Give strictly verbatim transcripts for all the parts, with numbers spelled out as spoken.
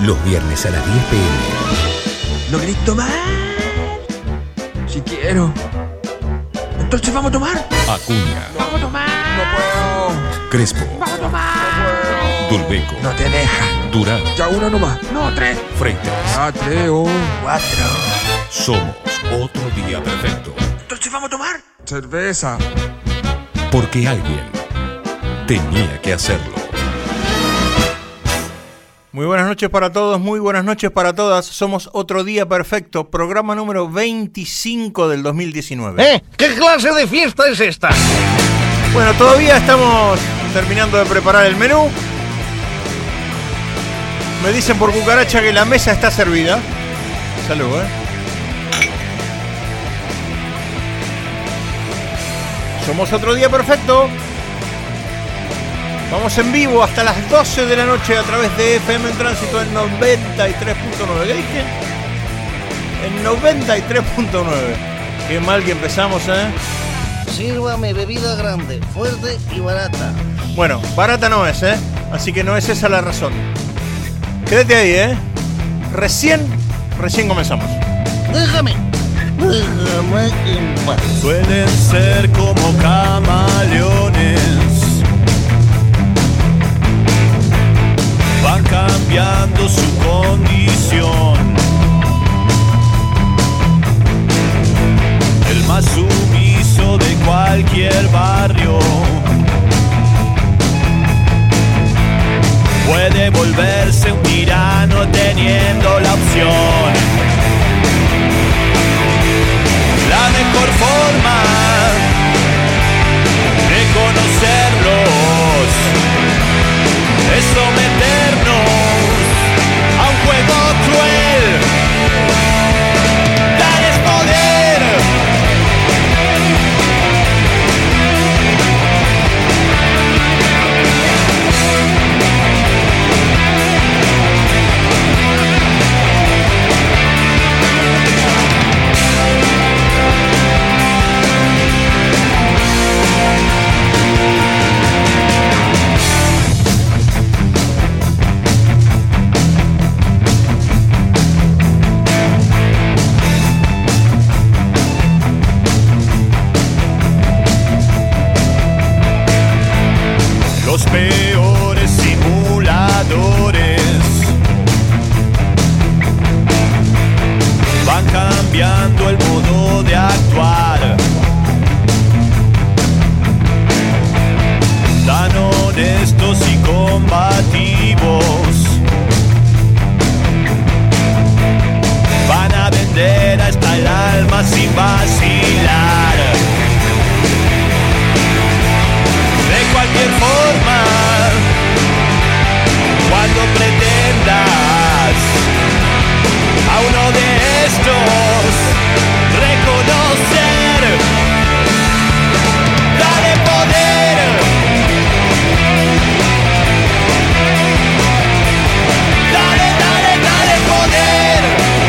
Los viernes a las diez pe eme. No queréis tomar. Si quiero. Entonces vamos a tomar. Acuña. Vamos a tomar. No puedo. Crespo. Vamos a tomar. No puedo. Dulbeco. No te deja. Durán. Ya una nomás. No, tres. Freitas. Ah, tres o cuatro. Somos otro día perfecto. Entonces vamos a tomar. Cerveza. Porque alguien tenía que hacerlo. Muy buenas noches para todos, muy buenas noches para todas. Somos Otro Día Perfecto, programa número veinticinco del dos mil diecinueve. ¿Eh? ¿Qué clase de fiesta es esta? Bueno, todavía estamos terminando de preparar el menú. Me dicen por cucaracha que la mesa está servida. Salud, ¿eh? Somos Otro Día Perfecto. Vamos en vivo hasta las doce de la noche a través de F M en Tránsito en noventa y tres punto nueve. ¿Qué dije? En noventa y tres punto nueve. Qué mal que empezamos, ¿eh? Sírvame bebida grande, fuerte y barata. Bueno, barata no es, ¿eh? Así que no es esa la razón. Quédate ahí, ¿eh? Recién, recién comenzamos. Déjame. Déjame en paz. Suelen ser como camaleones. Van cambiando su condición. El más sumiso de cualquier barrio puede volverse un tirano teniendo la opción. La mejor forma de conocerlos es someternos a un juego cruel. Darles poder. Los peores simuladores van cambiando el modo de actuar. Tan honestos y combativos van a vender hasta el alma sin vacilar. De cualquier forma, cuando pretendas a uno de estos reconocer, dale poder. Dale, dale, dale poder.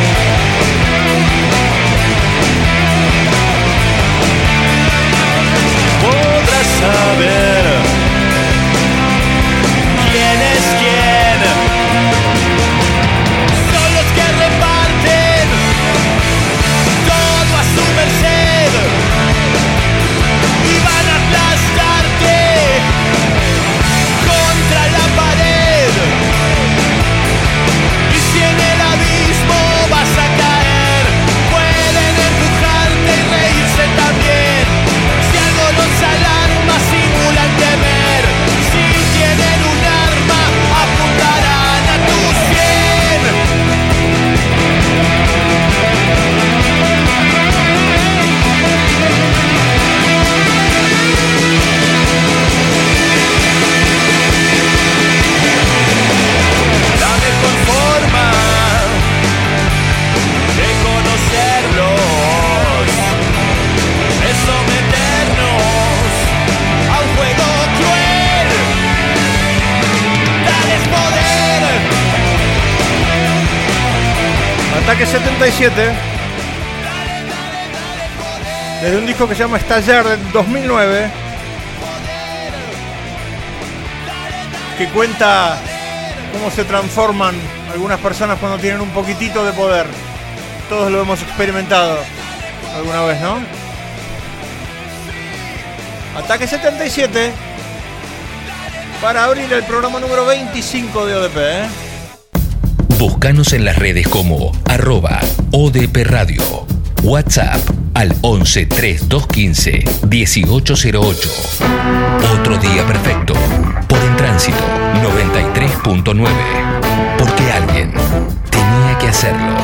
Podrás saber quién es quién. Son los que reparten todo a su merced y van a aplastarte contra la pared. Y si en el abismo vas a caer, pueden empujarte y reírse también. Si algo los alarma, simulan temer. Si tienen un arma, apuntarán a tu sien. La mejor forma de conocerlos es someternos a un juego cruel. Dales poder. Ataque setenta y siete. Desde un disco que se llama Estallar del dos mil nueve. Que cuenta cómo se transforman algunas personas cuando tienen un poquitito de poder. Todos lo hemos experimentado alguna vez, ¿no? Ataque setenta y siete para abrir el programa número veinticinco de O D P, ¿eh? Búscanos en las redes como arroba O D P Radio. WhatsApp al once treinta y dos quince dieciocho cero ocho. Otro día perfecto. Por En Tránsito noventa y tres punto nueve. Porque alguien tenía que hacerlo.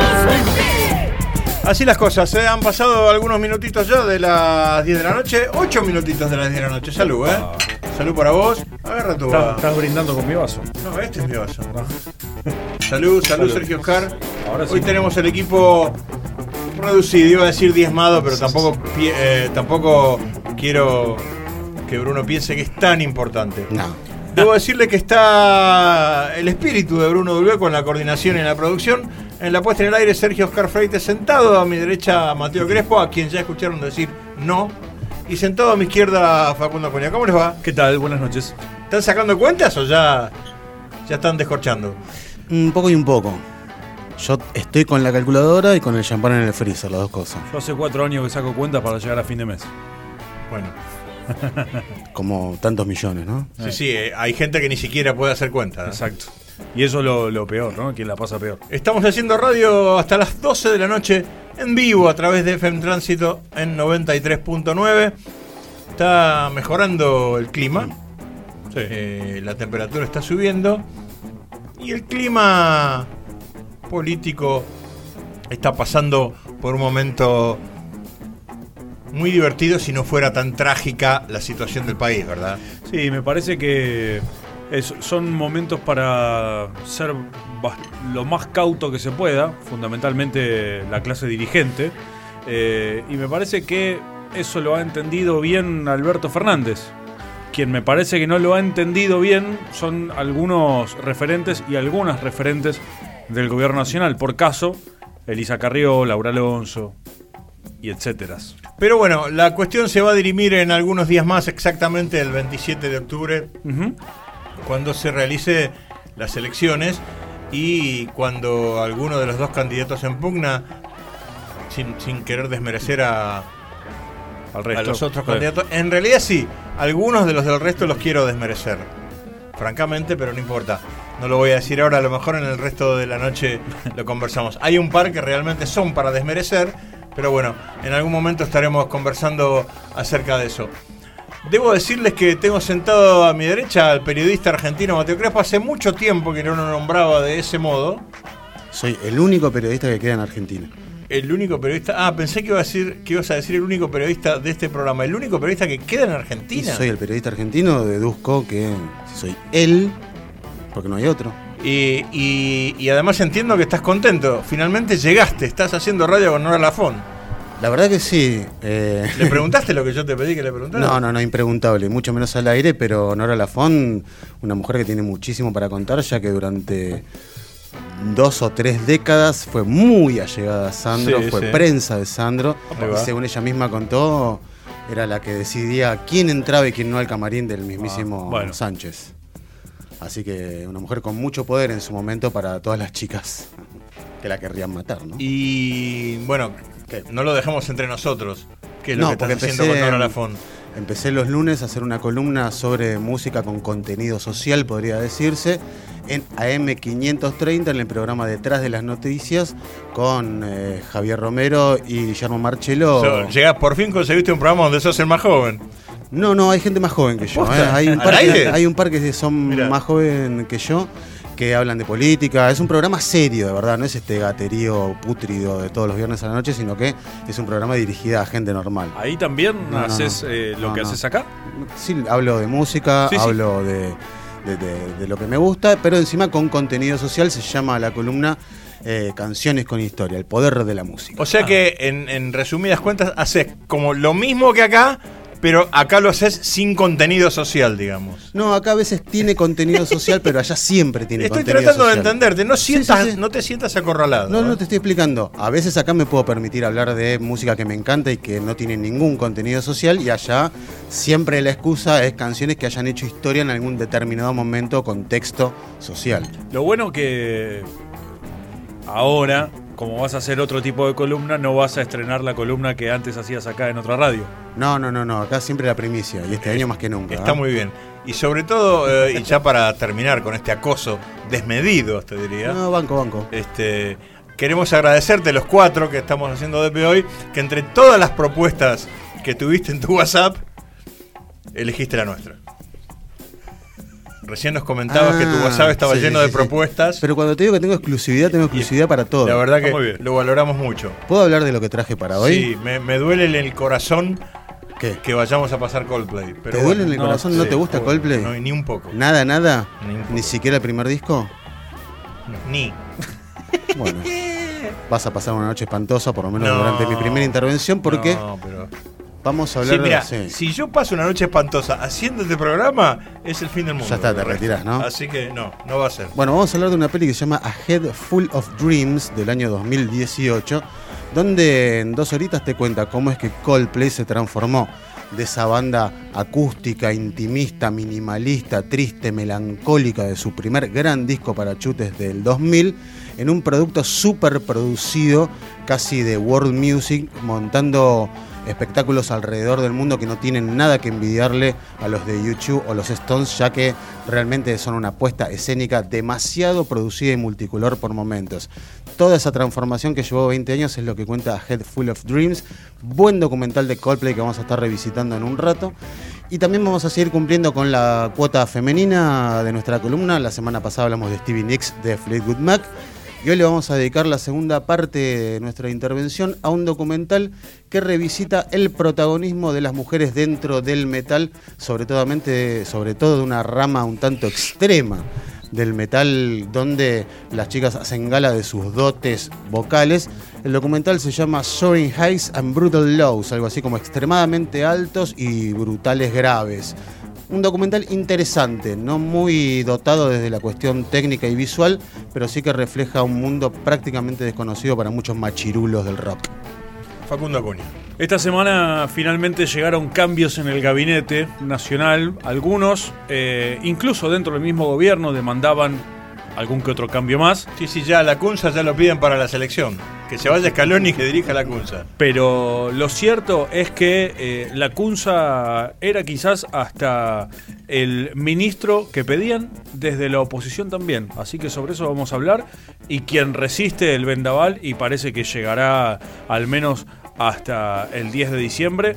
Así las cosas, ¿eh? Han pasado algunos minutitos ya de las diez de la noche. ocho minutitos de las diez de la noche. Salud, ¿eh? Salud para vos. Agarra tu vaso. ¿Estás brindando con mi vaso? No, este es mi vaso. Salud, salud, salud, Sergio Oscar. Ahora sí. Hoy tenemos el equipo reducido, iba a decir diezmado, pero tampoco, eh, tampoco quiero que Bruno piense que es tan importante. No. Debo decirle que está el espíritu de Bruno Dulbé con la coordinación y la producción. En la puesta en el aire, Sergio Oscar Freites, sentado a mi derecha, Mateo Crespo, a quien ya escucharon decir no. Y sentado a mi izquierda, Facundo Acuña. ¿Cómo les va? ¿Qué tal? Buenas noches. ¿Están sacando cuentas o ya, ya están descorchando? Un poco y un poco. Yo estoy con la calculadora y con el champán en el freezer, las dos cosas. Yo hace cuatro años que saco cuentas para llegar a fin de mes. Bueno. Como tantos millones, ¿no? Sí, sí, eh, hay gente que ni siquiera puede hacer cuentas. Exacto. Y eso es lo, lo peor, ¿no? Quien la pasa peor. Estamos haciendo radio hasta las doce de la noche en vivo a través de F M Tránsito en noventa y tres punto nueve. Está mejorando el clima. Sí. Eh, la temperatura está subiendo. Y el clima político está pasando por un momento muy divertido si no fuera tan trágica la situación del país, ¿verdad? Sí, me parece que es, son momentos para ser bast- lo más cauto que se pueda, fundamentalmente la clase dirigente, eh, y me parece que eso lo ha entendido bien Alberto Fernández. Quien me parece que no lo ha entendido bien son algunos referentes y algunas referentes del gobierno nacional. Por caso, Elisa Carrió, Laura Alonso y etcétera. Pero bueno, la cuestión se va a dirimir en algunos días más, exactamente el veintisiete de octubre, Uh-huh. cuando se realice las elecciones y cuando alguno de los dos candidatos en pugna, sin, sin querer desmerecer a, Al resto. a los otros Sí. candidatos, en realidad sí, algunos de los del resto los quiero desmerecer, francamente, pero no importa. No lo voy a decir ahora, a lo mejor en el resto de la noche lo conversamos. Hay un par que realmente son para desmerecer, pero bueno, en algún momento estaremos conversando acerca de eso. Debo decirles que tengo sentado a mi derecha al periodista argentino Mateo Crespo. Hace mucho tiempo que no lo nombraba de ese modo. Soy el único periodista que queda en Argentina. El único periodista... Ah, pensé que, iba a decir, que ibas a decir el único periodista de este programa. El único periodista que queda en Y Argentina. soy el periodista argentino, deduzco que si soy él, porque no hay otro. Y, y, y además entiendo que estás contento. Finalmente llegaste, estás haciendo radio con Nora Lafón. La verdad que sí. Eh... ¿Le preguntaste lo que yo te pedí que le preguntara? No, no, no, impreguntable, mucho menos al aire, pero Nora Lafón, una mujer que tiene muchísimo para contar, ya que durante dos o tres décadas fue muy allegada a Sandro, Sí, fue sí. prensa de Sandro, Ahí y va. según ella misma contó, era la que decidía quién entraba y quién no al camarín del mismísimo Ah, bueno. Sánchez. Así que una mujer con mucho poder en su momento para todas las chicas que la querrían matar, ¿no? Y bueno, que no lo dejamos entre nosotros. ¿Qué es lo No, que estás porque haciendo con empecé- Nora Lafón? Empecé los lunes a hacer una columna sobre música con contenido social, podría decirse, en A M quinientos treinta, en el programa Detrás de las Noticias, con eh, Javier Romero y Guillermo Marchelo. So, llegás, por fin conseguiste un programa donde sos el más joven. No, no, hay gente más joven que yo. ¿Posta? ¿eh? Hay, un ¿Al par aire? que, hay un par que son Mirá. más joven que yo, que hablan de política. Es un programa serio, de verdad, no es este gaterío pútrido de todos los viernes a la noche, sino que es un programa dirigido a gente normal. Ahí también No, no, haces no. eh, lo No, que no. haces acá. Sí, hablo de música, Sí, sí. hablo de, de- de- de lo que me gusta, pero encima con contenido social. Se llama la columna eh, Canciones con Historia, el poder de la música. O sea que, en, en resumidas cuentas, haces como lo mismo que acá, Pero acá lo haces sin contenido social, digamos. No, acá a veces tiene contenido social, pero allá siempre tiene Estoy contenido tratando social. de entenderte, no, sientas, Sí, sí, sí. no te sientas acorralado. No, ¿eh? no te estoy explicando. A veces acá me puedo permitir hablar de música que me encanta y que no tiene ningún contenido social, y allá siempre la excusa es canciones que hayan hecho historia en algún determinado momento o contexto social. Lo bueno que ahora, como vas a hacer otro tipo de columna, no vas a estrenar la columna que antes hacías acá en otra radio. No, no, no, no. Acá siempre la primicia, y este año más que nunca. Está ¿eh? muy bien. Y sobre todo, eh, y ya para terminar con este acoso desmedido, te diría, No, banco, banco. este, queremos agradecerte los cuatro que estamos haciendo D P hoy, que entre todas las propuestas que tuviste en tu WhatsApp, elegiste la nuestra. Recién nos comentabas Ah, que tu WhatsApp estaba sí, lleno sí, de sí. propuestas. Pero cuando te digo que tengo exclusividad, tengo exclusividad para todo. La verdad Está muy que bien. lo valoramos mucho. ¿Puedo hablar de lo que traje para hoy? Sí, me, me duele en el corazón ¿Qué? que vayamos a pasar Coldplay. Pero ¿Te duele en el bueno, corazón? ¿No sí, te gusta bueno, Coldplay? No, ni un poco. Nada, nada. Ni un poco. Ni siquiera el primer disco. Ni. Bueno, vas a pasar una noche espantosa, por lo menos No. durante mi primera intervención, porque No, pero... vamos a hablar Sí, mira, de. si yo paso una noche espantosa haciendo este programa, es el fin del mundo. Ya está, te ¿verdad? retirás, ¿no? Así que no, no va a ser. Bueno, vamos a hablar de una peli que se llama A Head Full of Dreams del año dos mil dieciocho, donde en dos horitas te cuenta cómo es que Coldplay se transformó de esa banda acústica, intimista, minimalista, triste, melancólica de su primer gran disco para chutes del dos mil, en un producto súper producido, casi de world music, montando espectáculos alrededor del mundo que no tienen nada que envidiarle a los de YouTube o los Stones, ya que realmente son una puesta escénica demasiado producida y multicolor por momentos. Toda esa transformación que llevó veinte años es lo que cuenta A Head Full of Dreams, buen documental de Coldplay que vamos a estar revisitando en un rato. Y también vamos a seguir cumpliendo con la cuota femenina de nuestra columna. La semana pasada hablamos de Stevie Nicks de Fleetwood Mac. Y hoy le vamos a dedicar la segunda parte de nuestra intervención a un documental que revisita el protagonismo de las mujeres dentro del metal, sobre todo, sobre todo de una rama un tanto extrema del metal, donde las chicas hacen gala de sus dotes vocales. El documental se llama Soaring Highs and Brutal Lows, algo así como extremadamente altos y brutales graves. Un documental interesante, no muy dotado desde la cuestión técnica y visual, pero sí que refleja un mundo prácticamente desconocido para muchos machirulos del rock. Facundo Acuña. Esta semana finalmente llegaron cambios en el gabinete nacional. Algunos, eh, incluso dentro del mismo gobierno, demandaban algún que otro cambio más. Sí, sí, ya la Cunza ya lo piden para la selección. Que se vaya Scaloni y que dirija la Cunza. Pero lo cierto es que eh, la Cunza era quizás hasta el ministro que pedían desde la oposición también. Así que sobre eso vamos a hablar. Y quien resiste el vendaval, y parece que llegará al menos hasta el diez de diciembre,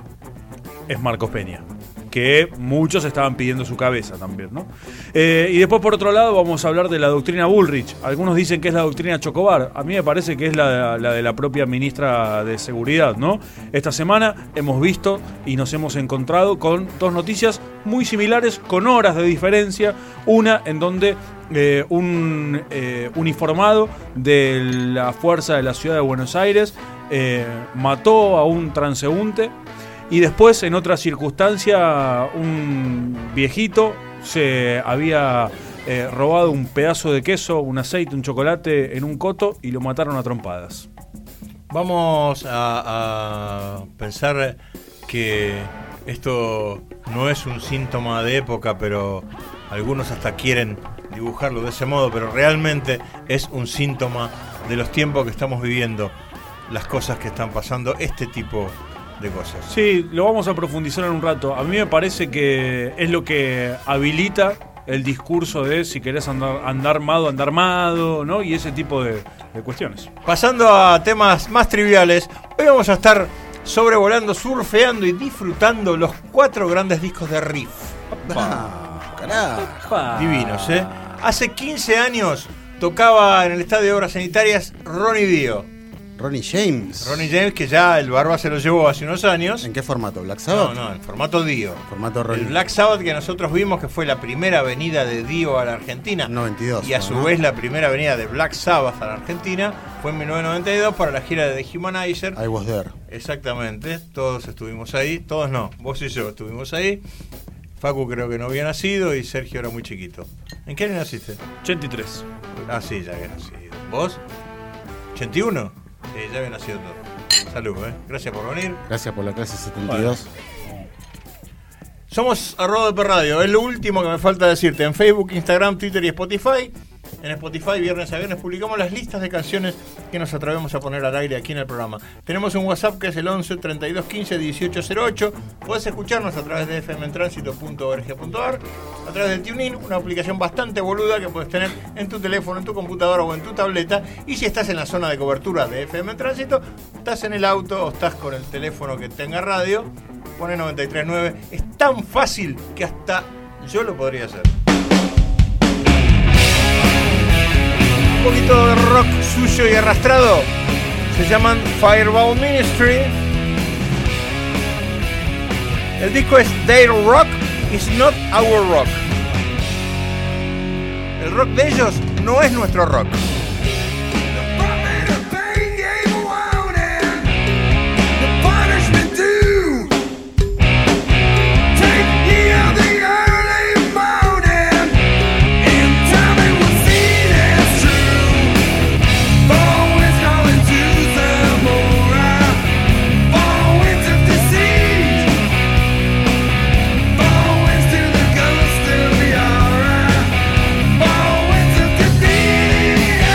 es Marcos Peña, que muchos estaban pidiendo su cabeza también, ¿no? Eh, y después, por otro lado, vamos a hablar de la doctrina Bullrich. Algunos dicen que es la doctrina Chocobar. A mí me parece que es la, la de la propia ministra de Seguridad, ¿no? Esta semana hemos visto y nos hemos encontrado con dos noticias muy similares, con horas de diferencia. Una en donde eh, un eh, uniformado de la Fuerza de la Ciudad de Buenos Aires eh, mató a un transeúnte. Y después, en otra circunstancia, un viejito se había eh, robado un pedazo de queso, un aceite, un chocolate en un coto y lo mataron a trompadas. Vamos a, a pensar que esto no es un síntoma de época, pero algunos hasta quieren dibujarlo de ese modo, pero realmente es un síntoma de los tiempos que estamos viviendo, las cosas que están pasando, este tipo de cosas. Sí, lo vamos a profundizar en un rato. A mí me parece que es lo que habilita el discurso de si querés andar, andar armado, andar armado, ¿no? Y ese tipo de, de cuestiones. Pasando a temas más triviales, hoy vamos a estar sobrevolando, surfeando y disfrutando los cuatro grandes discos de Riff. Ah, carajo. Divinos, ¿eh? Hace quince años tocaba en el Estadio de Obras Sanitarias Ronnie Dio. Ronnie James. Ronnie James, que ya el Barba se lo llevó hace unos años. ¿En qué formato? ¿Black Sabbath? No, no, en formato Dio. Formato Ronnie. El Black Sabbath que nosotros vimos que fue la primera venida de Dio a la Argentina. noventa y dos. Y a su ¿no? vez la primera venida de Black Sabbath a la Argentina fue en mil novecientos noventa y dos para la gira de The Humanizer. I was there. Exactamente, todos estuvimos ahí. Todos no, vos y yo estuvimos ahí. Facu creo que no había nacido y Sergio era muy chiquito. ¿En qué año naciste? ochenta y tres. Ah, sí, ya había nacido. ¿Vos? ¿ochenta y uno? Sí, ya había nacido todo. Salud, ¿eh? Gracias por venir. Gracias por la clase setenta y dos. Bueno. Somos arroba de Radio. Es lo último que me falta decirte. En Facebook, Instagram, Twitter y Spotify. En Spotify, viernes a viernes, publicamos las listas de canciones que nos atrevemos a poner al aire aquí en el programa. Tenemos un WhatsApp que es el once, treinta y dos, quince, dieciocho cero ocho. Podés escucharnos a través de f m en tránsito punto org punto a r, a través de TuneIn, una aplicación bastante boluda que puedes tener en tu teléfono, en tu computadora o en tu tableta. Y si estás en la zona de cobertura de F M en Tránsito, estás en el auto o estás con el teléfono que tenga radio, pone noventa y tres punto nueve. Es tan fácil que hasta yo lo podría hacer. Un poquito de rock suyo y arrastrado. Se llaman Fireball Ministry. El disco es Their Rock is not our rock. El rock de ellos no es nuestro rock. Yeah.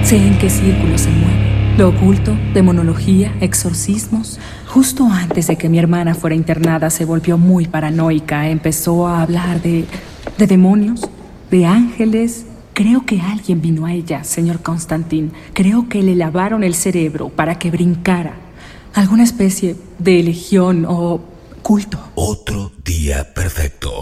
Sé en qué círculo se mueve. Lo oculto, demonología, exorcismos. Justo antes de que mi hermana fuera internada se volvió muy paranoica. Empezó a hablar de, de demonios, de ángeles. Creo que alguien vino a ella, señor Constantin. Creo que le lavaron el cerebro para que brincara. Alguna especie de legión o culto. Otro día perfecto.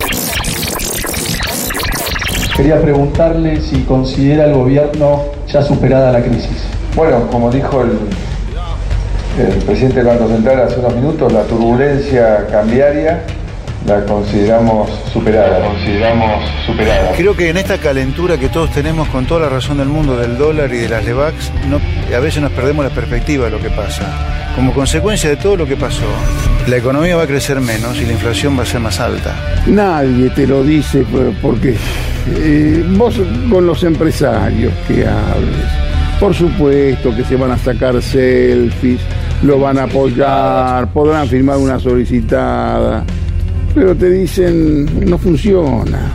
Quería preguntarle si considera el gobierno ya superada la crisis. Bueno, como dijo el, el presidente del Banco Central hace unos minutos, la turbulencia cambiaria la consideramos superada. La consideramos superada. Creo que en esta calentura que todos tenemos con toda la razón del mundo del dólar y de las LEVAX, no, a veces nos perdemos la perspectiva de lo que pasa. Como consecuencia de todo lo que pasó, la economía va a crecer menos y la inflación va a ser más alta. Nadie te lo dice porque eh, vos con los empresarios que hables, por supuesto que se van a sacar selfies, lo van a apoyar, podrán firmar una solicitada, pero te dicen no funciona.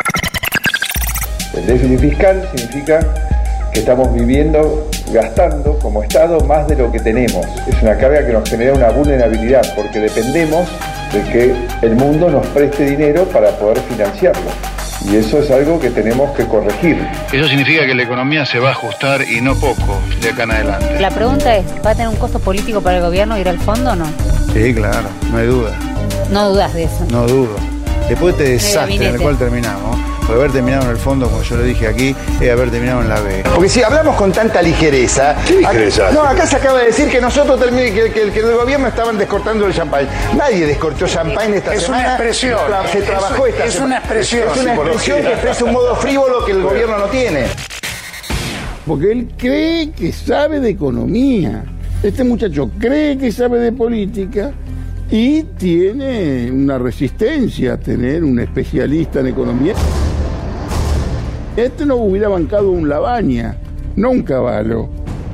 El déficit fiscal significa que estamos viviendo, gastando como Estado más de lo que tenemos. Es una carga que nos genera una vulnerabilidad porque dependemos de que el mundo nos preste dinero para poder financiarlo. Y eso es algo que tenemos que corregir. Eso significa que la economía se va a ajustar y no poco de acá en adelante. La pregunta es, ¿va a tener un costo político para el gobierno ir al fondo o no? Sí, claro, no hay duda. No dudas de eso. No dudo. Después de este desastre en el cual terminamos, por haber terminado en el fondo, como yo le dije aquí, es haber terminado en la B. Porque si hablamos con tanta ligereza... ¿Qué ligereza? Acá, no, acá se acaba de decir que nosotros terminé, que, que, que el gobierno estaban descortando el champán. Nadie descortó champán esta es semana. Una expresión. Se trabajó esta Es semana. una expresión. Es una expresión que expresa un modo frívolo que el gobierno no tiene. Porque él cree que sabe de economía. Este muchacho cree que sabe de política y tiene una resistencia a tener un especialista en economía. Este no hubiera bancado un Labaña, no un Cavallo.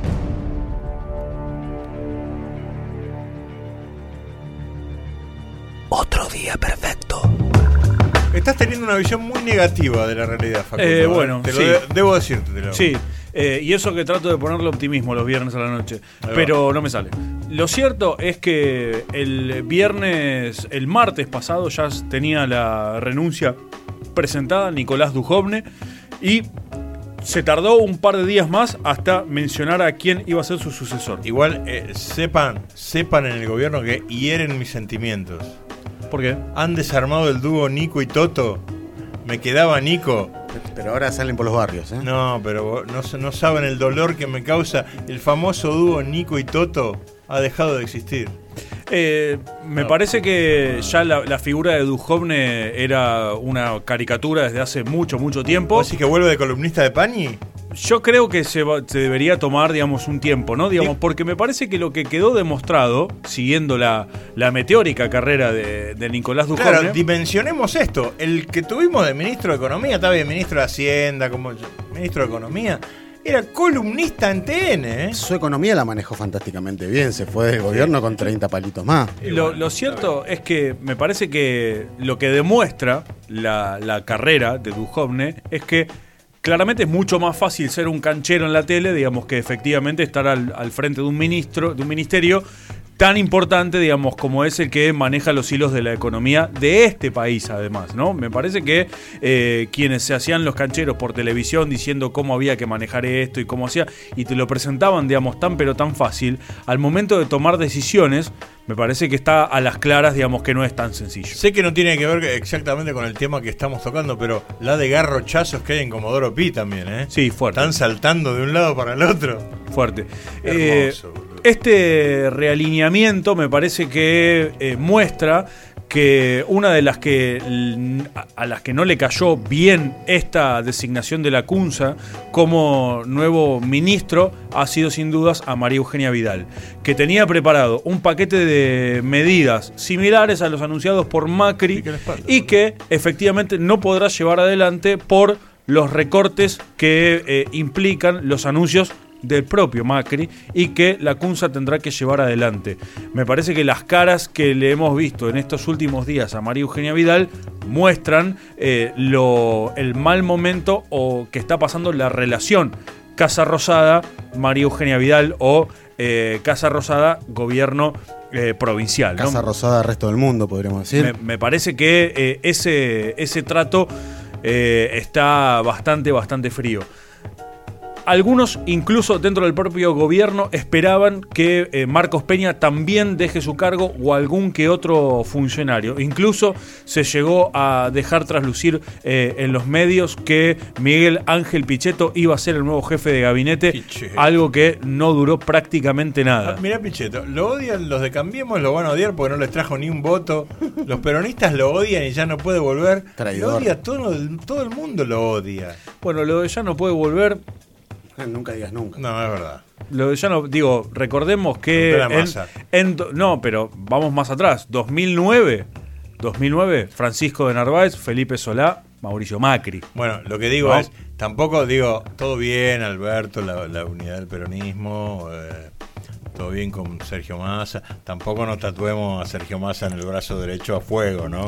Otro día perfecto. Estás teniendo una visión muy negativa de la realidad, Facundo. Eh, bueno, te lo sí. de- debo decirte. Sí, eh, y eso que trato de ponerle optimismo los viernes a la noche, pero no me sale. Lo cierto es que el viernes, el martes pasado ya tenía la renuncia presentada Nicolás Dujovne y se tardó un par de días más hasta mencionar a quién iba a ser su sucesor. Igual, eh, sepan, sepan en el gobierno que hieren mis sentimientos. ¿Por qué? Han desarmado el dúo Nico y Toto. Me quedaba Nico. Pero ahora salen por los barrios, ¿eh? No, pero no, no saben el dolor que me causa. El famoso dúo Nico y Toto ha dejado de existir. Eh, me no. parece que ya la, la figura de Dujovne era una caricatura desde hace mucho, mucho tiempo. ¿Vos decís que vuelve de columnista de Pañi? Yo creo que se, va, se debería tomar, digamos, un tiempo, ¿no? Digamos, porque me parece que lo que quedó demostrado, siguiendo la, la meteórica carrera de, de Nicolás Dujovne... Claro, dimensionemos esto. El que tuvimos de ministro de Economía, estaba bien, ministro de Hacienda, como ministro de Economía... Era columnista en T N, ¿eh? Su economía la manejó fantásticamente bien. Se fue del gobierno con treinta palitos más. Lo, lo cierto es que me parece que lo que demuestra la, la carrera de Dujovne es que claramente es mucho más fácil ser un canchero en la tele, digamos, que efectivamente estar al, al frente de un ministro, de un ministerio tan importante, digamos, como es el que maneja los hilos de la economía de este país, además, ¿no? Me parece que eh, quienes se hacían los cancheros por televisión diciendo cómo había que manejar esto y cómo hacía, y te lo presentaban, digamos, tan pero tan fácil, al momento de tomar decisiones, me parece que está a las claras, digamos, que no es tan sencillo. Sé que no tiene que ver exactamente con el tema que estamos tocando, pero la de garrochazos que hay en Comodoro Pi también, ¿eh? Sí, fuerte. Están saltando de un lado para el otro. Fuerte. Hermoso, eh, Este realineamiento me parece que eh, muestra que una de las que a las que no le cayó bien esta designación de la Cunza como nuevo ministro ha sido sin dudas a María Eugenia Vidal, que tenía preparado un paquete de medidas similares a los anunciados por Macri y que efectivamente no podrá llevar adelante por los recortes que eh, implican los anuncios del propio Macri y que la Cunza tendrá que llevar adelante. Me parece que las caras que le hemos visto en estos últimos días a María Eugenia Vidal muestran eh, lo, el mal momento o que está pasando la relación Casa Rosada, María Eugenia Vidal, o eh, Casa Rosada, gobierno eh, provincial, ¿no? Casa Rosada, resto del mundo, podríamos decir. Me, me parece que eh, ese, ese trato eh, está bastante, bastante frío. Algunos, incluso dentro del propio gobierno, esperaban que eh, Marcos Peña también deje su cargo o algún que otro funcionario. Incluso se llegó a dejar traslucir eh, en los medios que Miguel Ángel Pichetto iba a ser el nuevo jefe de gabinete, Pichetto. Algo que no duró prácticamente nada. Ah, mirá Pichetto, lo odian los de Cambiemos, lo van a odiar porque no les trajo ni un voto. Los peronistas lo odian y ya no puede volver. Traidor. Lo odia todo, todo el mundo lo odia. Bueno, lo de ya no puede volver... Nunca digas nunca. No, es verdad. Lo de ya no, digo, recordemos que en, en, no, pero vamos más atrás, dos mil nueve, Francisco de Narváez, Felipe Solá, Mauricio Macri. Bueno, lo que digo ¿no? es, tampoco digo, todo bien, Alberto, la, la unidad del peronismo, eh, todo bien con Sergio Massa, tampoco nos tatuemos a Sergio Massa en el brazo derecho a fuego, ¿no?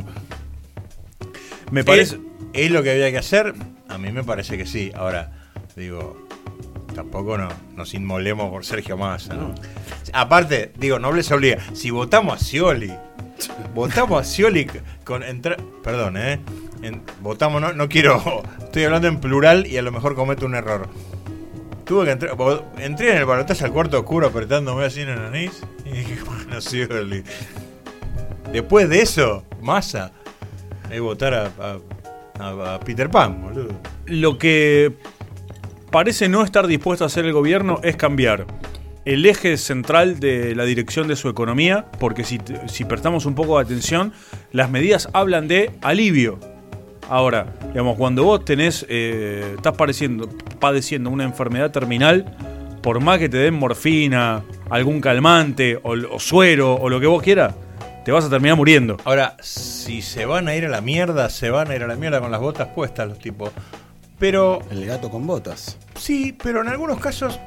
Me parece... ¿Es, es lo que había que hacer? A mí me parece que sí. Ahora, digo... Tampoco no, nos inmolemos por Sergio Massa, ¿no? Aparte, digo, no les obliga. Si votamos a Scioli, votamos a Scioli con entrar. Perdón, ¿eh? En, votamos, no, no quiero. Estoy hablando en plural y a lo mejor cometo un error. Tuve que entrar. Entré en el balotaje al cuarto oscuro apretándome así en el nariz y dije, bueno, Scioli. Después de eso, Massa, hay que votar a, a, a, a Peter Pan, boludo. Lo que parece no estar dispuesto a hacer el gobierno es cambiar el eje central de la dirección de su economía, porque si, si prestamos un poco de atención, las medidas hablan de alivio. Ahora, digamos, cuando vos tenés, eh, estás padeciendo, padeciendo una enfermedad terminal, por más que te den morfina, algún calmante, o, o suero, o lo que vos quieras, te vas a terminar muriendo. Ahora, si se van a ir a la mierda, se van a ir a la mierda con las botas puestas los tipos. Pero el gato con botas. Sí, pero en algunos casos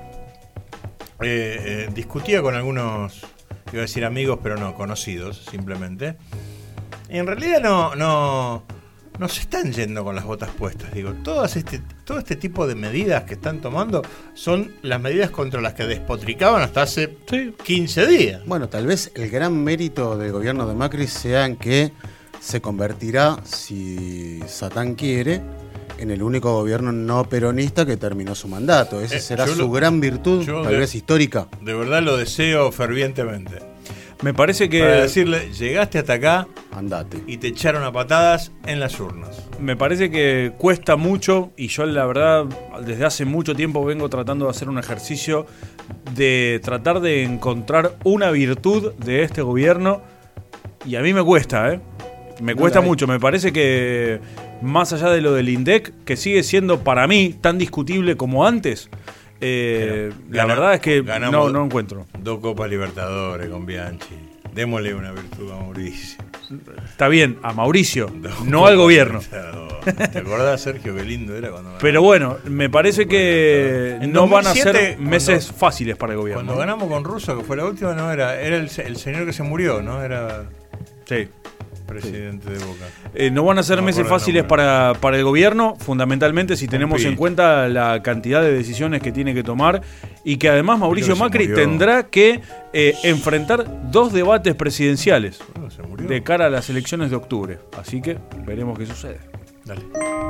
eh, eh, discutía con algunos, iba a decir amigos, pero no, conocidos, simplemente. En realidad no, no, no se están yendo con las botas puestas. Digo, todas este, todo este tipo de medidas que están tomando son las medidas contra las que despotricaban hasta hace sí. quince días. Bueno, tal vez el gran mérito del gobierno de Macri sea en que se convertirá, si Satán quiere, en el único gobierno no peronista que terminó su mandato. Esa eh, será su lo, gran virtud, tal de, vez histórica. De verdad lo deseo fervientemente. Me parece que... Para decirle, llegaste hasta acá, andate. Y te echaron a patadas en las urnas. Me parece que cuesta mucho, y yo la verdad desde hace mucho tiempo vengo tratando de hacer un ejercicio de tratar de encontrar una virtud de este gobierno, y a mí me cuesta, ¿eh? Me no cuesta mucho, me parece que más allá de lo del INDEC, que sigue siendo para mí tan discutible como antes, eh, la gana, verdad es que no, no encuentro. Dos Copas Libertadores con Bianchi. Démosle una virtud a Mauricio. Está bien, a Mauricio, dos no al gobierno. ¿Te acordás, Sergio, qué lindo era cuando ganamos? Pero bueno, me parece que no van a ser meses cuando, fáciles para el gobierno. Cuando ganamos con Russo, que fue la última, no era, era el, el señor que se murió, ¿no? Era... Sí. Presidente de Boca. Eh, no van a ser no meses fáciles para, para el gobierno, fundamentalmente si tenemos en cuenta la cantidad de decisiones que tiene que tomar y que además Mauricio Macri tendrá que eh, enfrentar dos debates presidenciales bueno, de cara a las elecciones de octubre. Así que veremos qué sucede. Dale.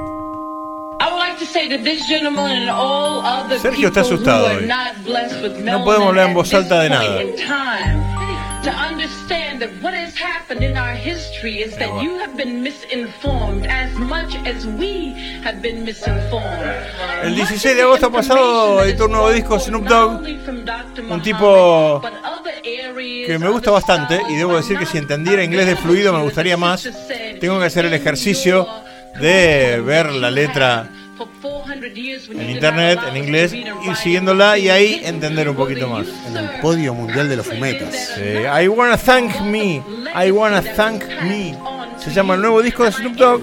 Sergio está asustado hoy. No podemos hablar en voz alta de nada. To understand that what has happened in our history is that you have been misinformed as much as we have been misinformed. El dieciséis de agosto pasado editó un nuevo disco Snoop Dogg, un tipo que me gusta bastante y debo decir que si entendiera inglés de fluido me gustaría más. Tengo que hacer el ejercicio de ver la letra en internet, en inglés, ir siguiéndola y ahí entender un poquito más. En el podio mundial de los fumetas. Sí. I wanna thank me, I wanna thank me. Se llama el nuevo disco de Snoop Dogg.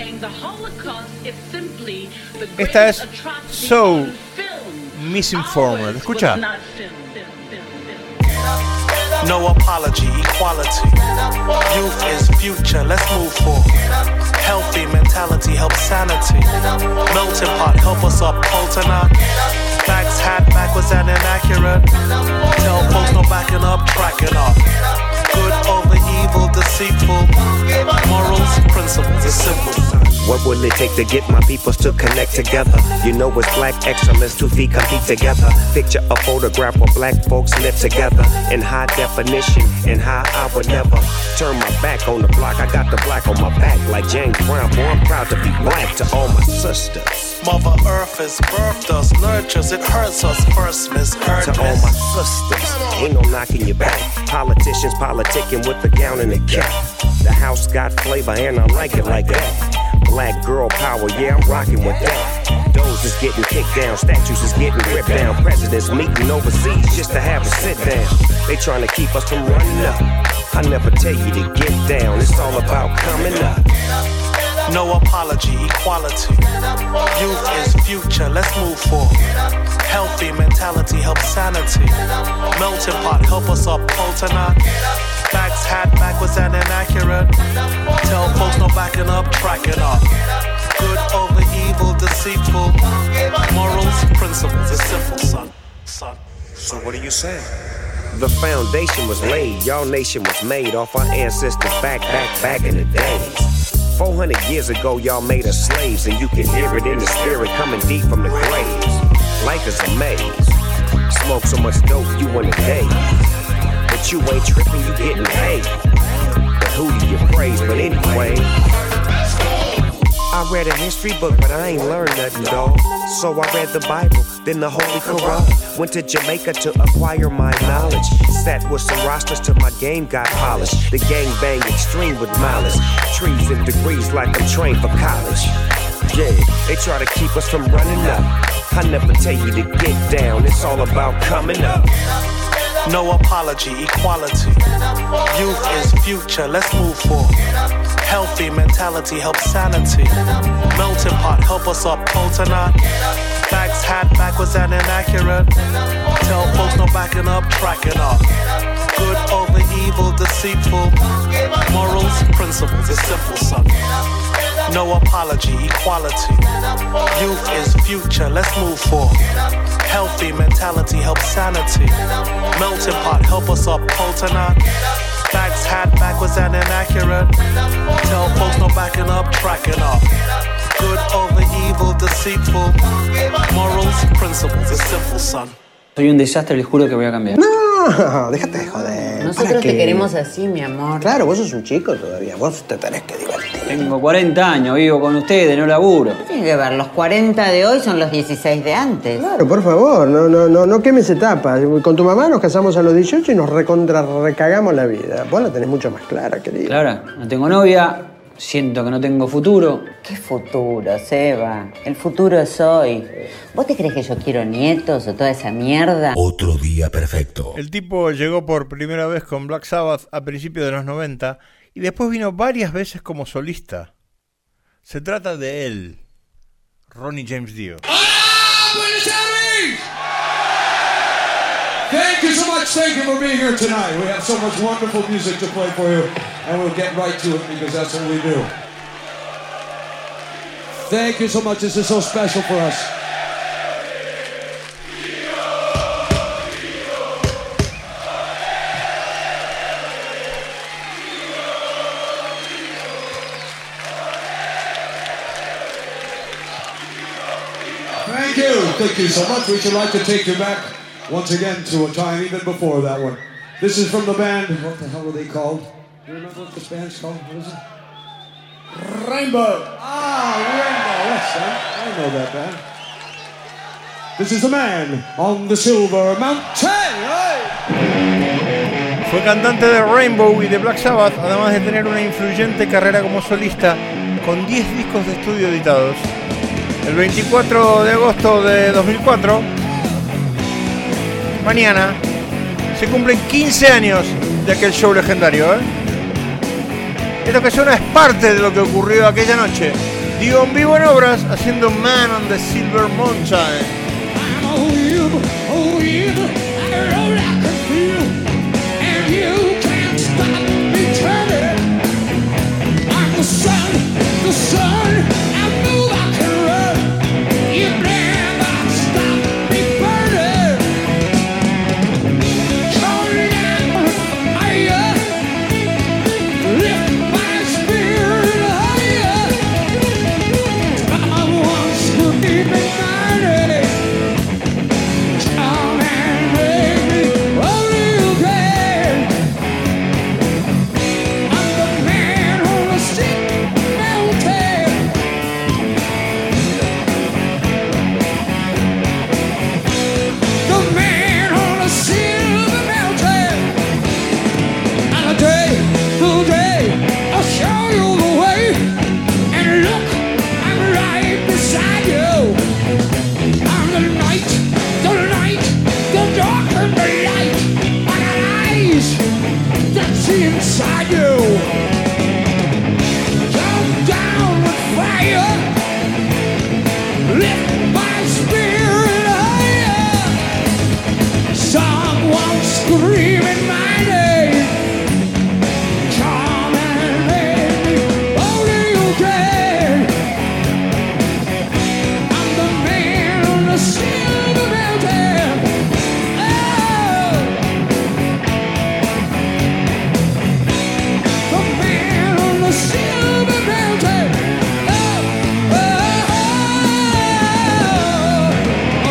Esta es So Misinformed. Escucha. No apology, equality. Youth is future, let's move forward. Healthy mentality helps sanity. Melting pot, help us up, Polternock. Facts had backwards and inaccurate. Tell folks no backing up, tracking up. Good over evil, deceitful. Morals, principles, it's simple. What will it take to get my peoples to connect together? You know it's black excellence, two feet compete together. Picture a photograph where black folks live together in high definition and how I would never turn my back on the block. I got the black on my back like James Brown. Boy, I'm proud to be black to all my sisters. Mother Earth has birthed us, nurtures, it hurts us first, misheard. To all my sisters, ain't no knocking you back. Politicians politicking with the gown and the cap. The house got flavor and I like it like that. Black girl power, yeah, I'm rocking with that. Those is getting kicked down, statues is getting ripped down. Presidents meeting overseas just to have a sit down. They trying to keep us from running up. I never tell you to get down, it's all about coming up. No apology, equality. Youth is future, let's move forward. Healthy mentality helps sanity. Melting pot, help us up, Polternock. Facts had backwards and inaccurate. Tell folks no backing up, tracking up. Good over evil, deceitful. Morals, principles, it's simple, son. Son. So what are you saying? The foundation was laid, y'all nation was made off our ancestors back, back, back in the days. four hundred years ago, y'all made us slaves, and you can hear it in the spirit coming deep from the graves. Life is a maze. Smoke so much dope, you in a daze. But you ain't tripping, you getting paid. But who do you praise? But anyway, I read a history book, but I ain't learned nothing, dawg. So I read the Bible, then the Holy Quran. Went to Jamaica to acquire my knowledge. Sat with some rosters till my game got polished. The gang bang extreme with malice. Trees and degrees like I'm trained for college. Yeah, they try to keep us from running up. I never tell you to get down, it's all about coming up. No apology, equality. Youth is future, let's move forward. Healthy mentality helps sanity. Melting pot, help us up, Polternock. Facts had backwards and inaccurate. Tell folks no backing up, tracking up. Good over evil, deceitful. Morals, principles, it's simple, son. No apology, equality. Youth is future, let's move forward. Healthy mentality helps sanity. Melting pot, help us up, Polternock. Facts had backwards and inaccurate. Tell folks no backing up, tracking up. Good over evil, deceitful. Morals, principles, it's simple, son. Soy un desastre, les juro que voy a cambiar. No, déjate de joder. Nosotros te queremos así, mi amor. Claro, vos sos un chico todavía. Vos te tenés que divertir. Tengo cuarenta años, vivo con ustedes, no laburo. Tiene que ver, los cuarenta de hoy son los dieciséis de antes. Claro, por favor, no, no, no, no quemes etapas. Con tu mamá nos casamos a los dieciocho y nos recontra recagamos la vida. Vos la tenés mucho más clara, querida. Clara, no tengo novia, siento que no tengo futuro. ¿Qué futuro, Seba? El futuro es hoy. ¿Vos te crees que yo quiero nietos o toda esa mierda? Otro día perfecto. El tipo llegó por primera vez con Black Sabbath a principios de los noventa y después vino varias veces como solista. Se trata de él, Ronnie James Dio. Thank you so much. Thank you for being here tonight. We have so much wonderful music to play for you, and we'll get right to it because that's what we do. Thank you so much. This is so special for us. Thank you. Thank you so much. We should like to take you back once again to a time even before that one. This is from the band, what the hell were they called? Do you remember what this band's called? What is it? Rainbow. Ah, Rainbow. Yes, I, I know that band. This is the man on the Silver Mountain. Hey! Fue cantante de Rainbow y de Black Sabbath, además de tener una influyente carrera como solista con diez discos de estudio editados. El veinticuatro de agosto de dos mil cuatro, mañana, se cumplen quince años de aquel show legendario, ¿eh? Esto que suena es parte de lo que ocurrió aquella noche. Dio en vivo en obras haciendo Man on the Silver Mountain. Oh, yeah, oh, yeah, I roll like a field, and Lift my spirit higher. Someone screaming my name. Come and let me only you can. I'm the man on the silver mountain. Oh. The man on the silver mountain. Oh. Oh. Oh.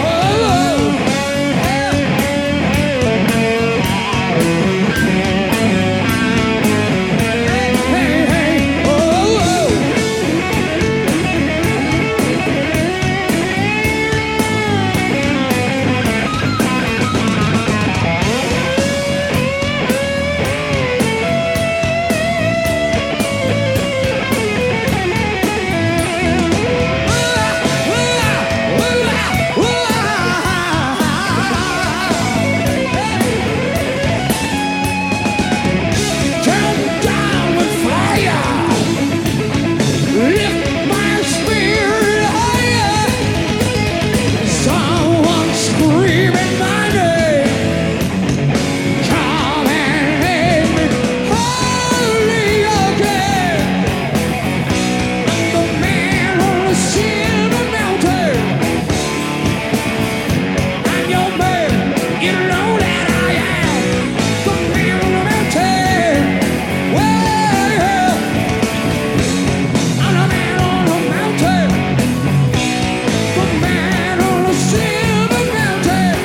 Hey, hey, oh, oh. Come down with fire. Lift my spirit higher. Someone screaming my name. Come and make me holy again. I'm the man on the silver mountain. I'm your man. You know that I am. The man on the mountain. Well, I'm the man on the mountain. The man on the silver mountain.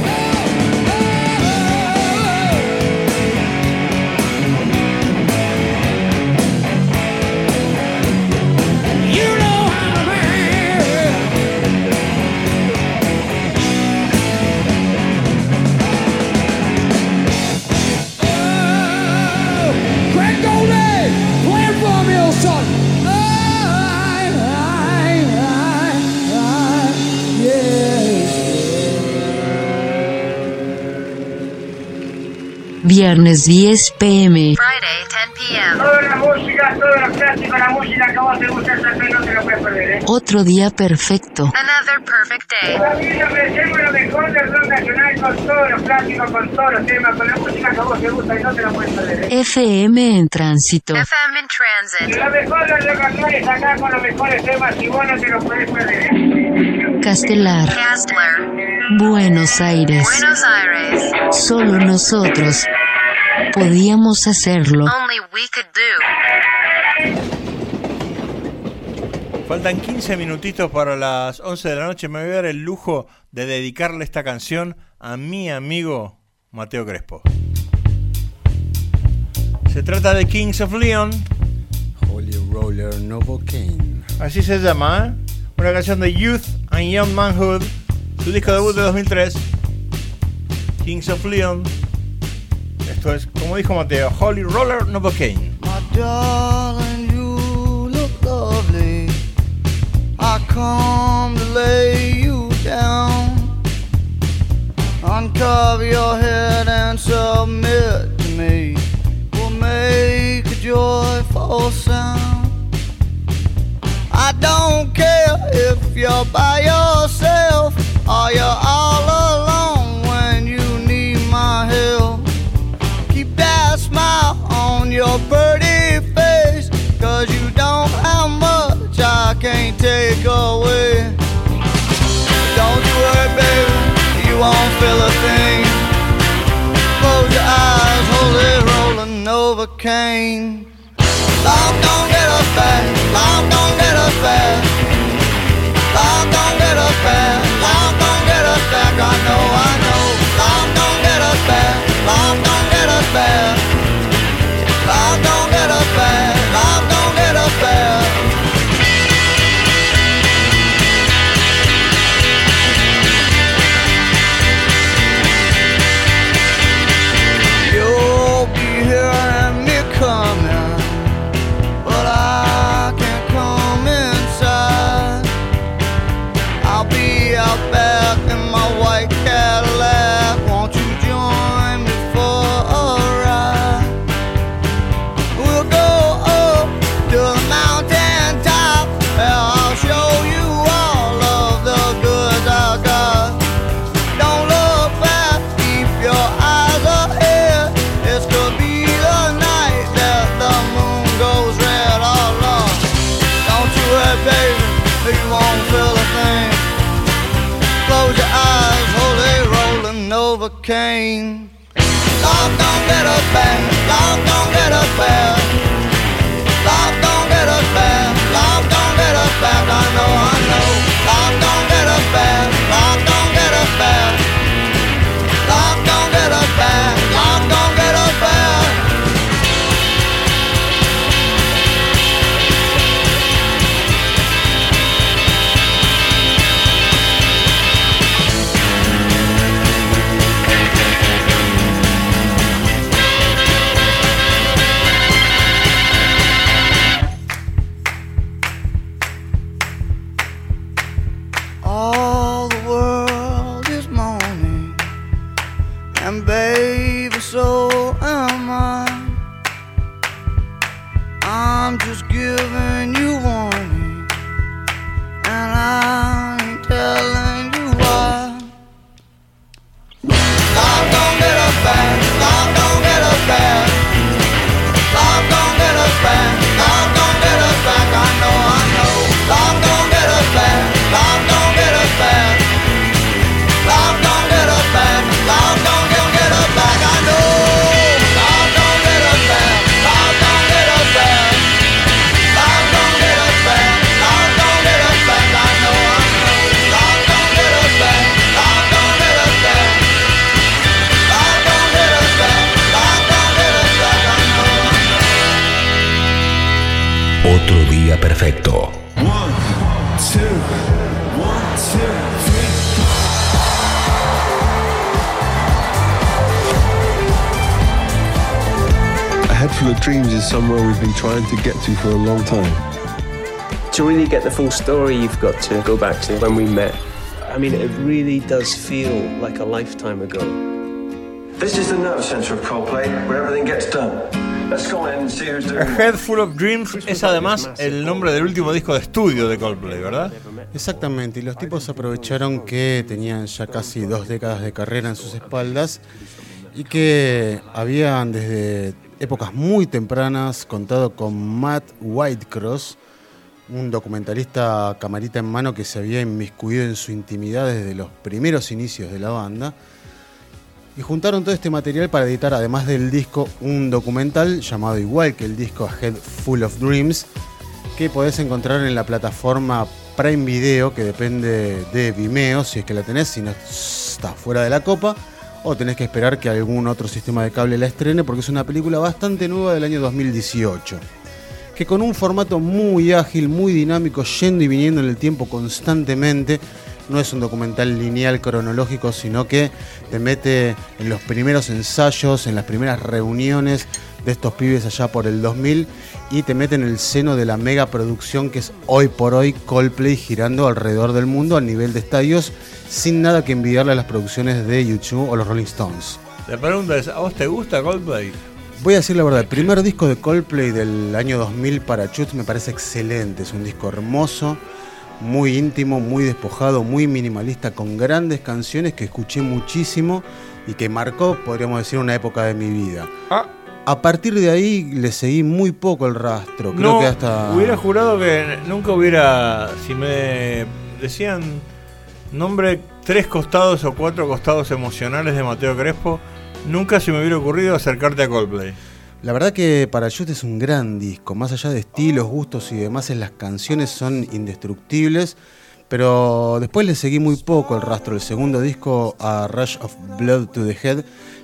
You know I'm the man. Greg Goldie, play it for me, old son. I, I, I, I, yeah. Viernes diez pm. Friday, ten p.m. Toda la música, toda la clásica, la música que a vos te gusta, esa no te lo puedes perder, ¿eh? Otro día perfecto. Another perfect day. También ofrecemos lo mejor del rock nacional con todos los clásicos, con todos los temas, con la música que a vos te gusta y no te la puedes perder, ¿eh? F M en tránsito. F M in transit. Lo mejor del rock nacional es acá con los mejores temas y vos no te lo puedes perder, ¿eh? Castelar. Castler. Buenos Aires. Buenos Aires. Solo nosotros podíamos hacerlo. Only we could do. Faltan quince minutitos para las once de la noche. Me voy a dar el lujo de dedicarle esta canción a mi amigo Mateo Crespo. Se trata de Kings of Leon. Holy Roller Novocaine. Así se llama, ¿eh? Una canción de Youth and Young Manhood, su disco debut de dos mil tres. Kings of Leon. Esto es, como dijo Mateo, Holy Roller Novocaine. My darling, you look lovely. I come to lay you down. Uncover your head and submit to me. We'll make a joyful sound. I don't care if you're by yourself or you're all alone when you need my help. Keep that smile on your pretty face, 'cause you don't have much I can't take away. Don't you worry, baby, you won't feel a thing. Close your eyes, holy rolling Novocaine. Love don't get us back, love don't get us back. Love don't get us back, love don't get us back. I know, I know. Love don't get us back, love don't get us back. Love don't get us back, love don't get us back. You'll be hearing me coming, but I can't come inside. won't feel a thing. Close your eyes, holy rolling Novocaine. Love don't get us back, love don't get us back. Love don't get us back, love don't get us back. I know, I know. Love don't get us back, love don't get us back. Love don't get us back, love don't get us back. All the world is moaning, and baby, so am I. I'm just giving you warning, and I ain't telling you why. Love don't get us back, love don't get us back. Love don't get us back, love don't get us back. I know, I know. Love don't get us back, love don't get us back. Love don't get us back, love don't get, get us back. I know. Love don't get us back, love don't get us back. Love don't get us back, love don't get us back. I know, I know. Love don't get us back, love don't get us back. Love don't get us back, love don't get us back. I know, I know. Otro día perfecto. One, two, one, two, three. A Head Full of Dreams is somewhere we've been trying to get to for a long time. To really get the full story, you've got to go back to when we met. I mean, it really does feel like a lifetime ago. This is the nerve center of Coldplay, where everything gets done. Let's go in and see who's doing A it. Head Full of Dreams es además el nombre del último disco de estudio de Coldplay, ¿verdad? Exactamente, y los tipos aprovecharon que tenían ya casi dos décadas de carrera en sus espaldas y que habían desde épocas muy tempranas contado con Matt Whitecross, un documentalista camarita en mano que se había inmiscuido en su intimidad desde los primeros inicios de la banda. Y juntaron todo este material para editar, además del disco, un documental llamado igual que el disco A Head Full of Dreams, que podés encontrar en la plataforma Prime Video, que depende de Vimeo, si es que la tenés, si no está fuera de la copa, o tenés que esperar que algún otro sistema de cable la estrene, porque es una película bastante nueva del año dos mil dieciocho, que con un formato muy ágil, muy dinámico, yendo y viniendo en el tiempo constantemente. No es un documental lineal cronológico, sino que te mete en los primeros ensayos, en las primeras reuniones de estos pibes allá por el dos mil, y te mete en el seno de la mega producción que es hoy por hoy Coldplay, girando alrededor del mundo a nivel de estadios, sin nada que envidiarle a las producciones de U dos o los Rolling Stones. La pregunta es, ¿a vos te gusta Coldplay? Voy a decir la verdad, el primer disco de Coldplay del año dos mil, Parachutes, me parece excelente. Es un disco hermoso, muy íntimo, muy despojado, muy minimalista, con grandes canciones que escuché muchísimo y que marcó, podríamos decir, una época de mi vida. Ah. A partir de ahí le seguí muy poco el rastro. Creo No, que hasta... hubiera jurado que nunca hubiera, si me decían nombre tres costados o cuatro costados emocionales de Mateo Crespo, nunca se me hubiera ocurrido acercarte a Coldplay. La verdad que Parachute es un gran disco, más allá de estilos, gustos y demás, las canciones son indestructibles, pero después le seguí muy poco el rastro. El segundo disco, A Rush of Blood to the Head,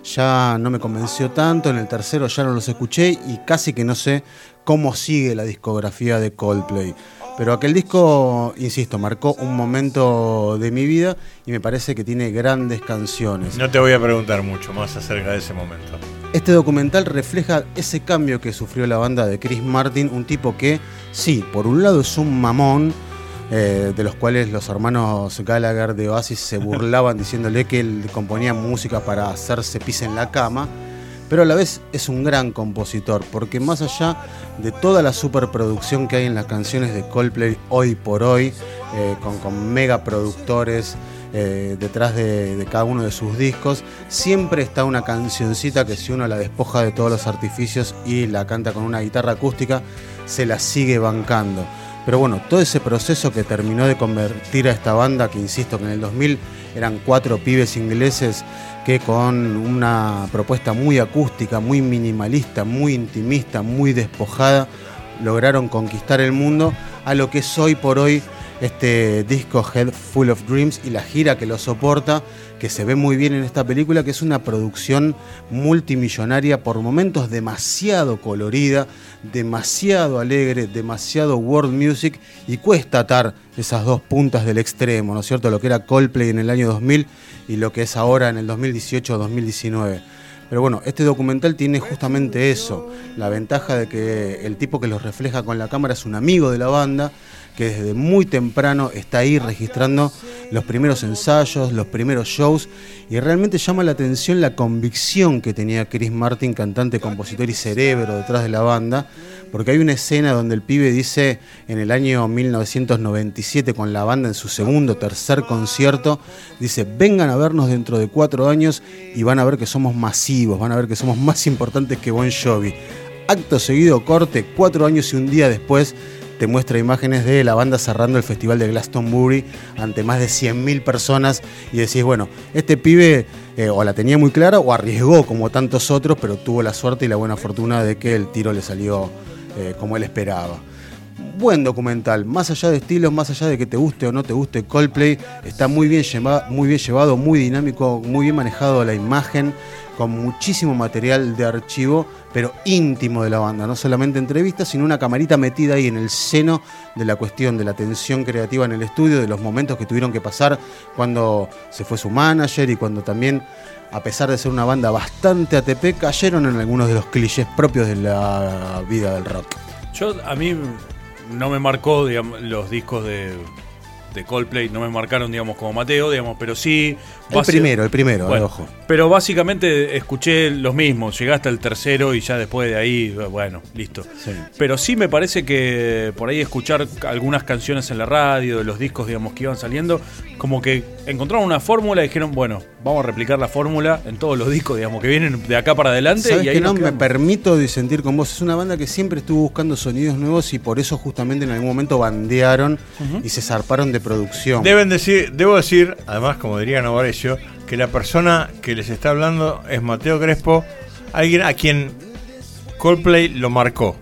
ya no me convenció tanto, en el tercero ya no los escuché y casi que no sé cómo sigue la discografía de Coldplay. Pero aquel disco, insisto, marcó un momento de mi vida y me parece que tiene grandes canciones. No te voy a preguntar mucho más acerca de ese momento. Este documental refleja ese cambio que sufrió la banda de Chris Martin, un tipo que, sí, por un lado es un mamón, eh, de los cuales los hermanos Gallagher de Oasis se burlaban diciéndole que él componía música para hacerse pis en la cama, pero a la vez es un gran compositor, porque más allá de toda la superproducción que hay en las canciones de Coldplay hoy por hoy, eh, con, con mega productores eh, detrás de, de cada uno de sus discos, siempre está una cancioncita que si uno la despoja de todos los artificios y la canta con una guitarra acústica, se la sigue bancando. Pero bueno, todo ese proceso que terminó de convertir a esta banda, que insisto que en el dos mil eran cuatro pibes ingleses que con una propuesta muy acústica, muy minimalista, muy intimista, muy despojada, lograron conquistar el mundo a lo que es hoy por hoy este disco Head Full of Dreams y la gira que lo soporta, que se ve muy bien en esta película, que es una producción multimillonaria, por momentos demasiado colorida, demasiado alegre, demasiado world music, y cuesta atar esas dos puntas del extremo, ¿no es cierto? Lo que era Coldplay en el año dos mil y lo que es ahora en el dos mil dieciocho dos mil diecinueve. Pero bueno, este documental tiene justamente eso, la ventaja de que el tipo que los refleja con la cámara es un amigo de la banda, que desde muy temprano está ahí registrando los primeros ensayos, los primeros shows, y realmente llama la atención la convicción que tenía Chris Martin, cantante, compositor y cerebro detrás de la banda, porque hay una escena donde el pibe dice en el año mil novecientos noventa y siete con la banda en su segundo, tercer concierto, dice: vengan a vernos dentro de cuatro años y van a ver que somos masivos, van a ver que somos más importantes que Bon Jovi. Acto seguido, corte, cuatro años y un día después te muestra imágenes de la banda cerrando el festival de Glastonbury ante más de cien mil personas y decís, bueno, este pibe eh, o la tenía muy clara o arriesgó como tantos otros, pero tuvo la suerte y la buena fortuna de que el tiro le salió eh, como él esperaba. Buen documental, más allá de estilos, más allá de que te guste o no te guste Coldplay, está muy bien llevado, muy bien llevado, muy dinámico, muy bien manejado la imagen, con muchísimo material de archivo, pero íntimo de la banda, no solamente entrevistas, sino una camarita metida ahí en el seno de la cuestión de la tensión creativa en el estudio, de los momentos que tuvieron que pasar cuando se fue su manager y cuando también, a pesar de ser una banda bastante A T P, cayeron en algunos de los clichés propios de la vida del rock. Yo, a mí no me marcó, digamos, los discos de... de Coldplay, no me marcaron, digamos, como Mateo, digamos, pero sí... El primero, el primero, bueno, eh, ojo. Pero básicamente escuché los mismos, llegué hasta el tercero y ya después de ahí, bueno, listo. Sí. Pero sí me parece que por ahí escuchar algunas canciones en la radio, de los discos, digamos, que iban saliendo, como que encontraron una fórmula y dijeron, bueno, vamos a replicar la fórmula en todos los discos, digamos, que vienen de acá para adelante. ¿Sabes y ahí que no nos me quedamos. permito disentir con vos? Es una banda que siempre estuvo buscando sonidos nuevos y por eso justamente en algún momento bandearon uh-huh. y se zarparon de producción. Deben decir, debo decir, además, como diría Novarecio, que la persona que les está hablando es Mateo Crespo, alguien a quien Coldplay lo marcó.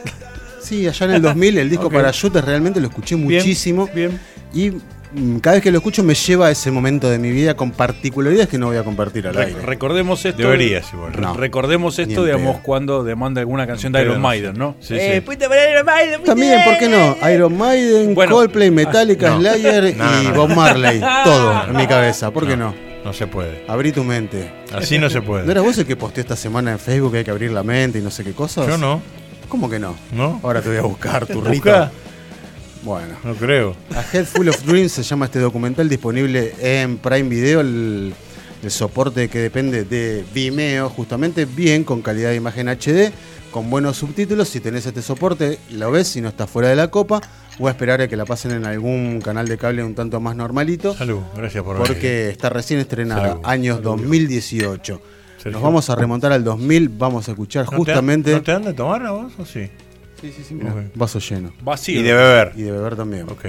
Sí, allá en el dos mil el disco Okay. Parachutes realmente lo escuché muchísimo. Bien, bien. Y mm, cada vez que lo escucho me lleva a ese momento de mi vida con particularidades que no voy a compartir al Re- aire. recordemos esto. Deberías igual. Re- No, recordemos ni esto, en digamos, pedo. cuando demanda alguna canción de Pero Iron no Maiden, sé. ¿no? Sí, eh, sí. puta madre, Iron Maiden, puta También, ¿por qué no? Iron Maiden, Bueno, Coldplay, Metallica, no. Slayer No, y no. Bob Marley. Todo en mi cabeza. ¿Por qué no? No se puede. Abrí tu mente. Así no se puede. ¿No eras vos el que posteó esta semana en Facebook que hay que abrir la mente y no sé qué cosas? Yo no. ¿Cómo que no? ¿No? Ahora te voy a buscar, tu rito. ¿Busca? Bueno. No creo. A Head Full of Dreams se llama este documental, disponible en Prime Video, el, el soporte que depende de Vimeo, justamente, bien, con calidad de imagen H D, con buenos subtítulos. Si tenés este soporte, lo ves, si no está fuera de la copa. Voy a esperar a que la pasen en algún canal de cable un tanto más normalito. Salud, gracias por Porque venir. está recién estrenada, Salud. años dos mil dieciocho. Sergio. Nos vamos a remontar al dos mil, vamos a escuchar ¿No te justamente... dan- ¿No te dan de tomar a vos o sí? Sí, sí, sí, mirá, Ok. vaso lleno. Vacío. Y de beber. Y de beber también. Ok.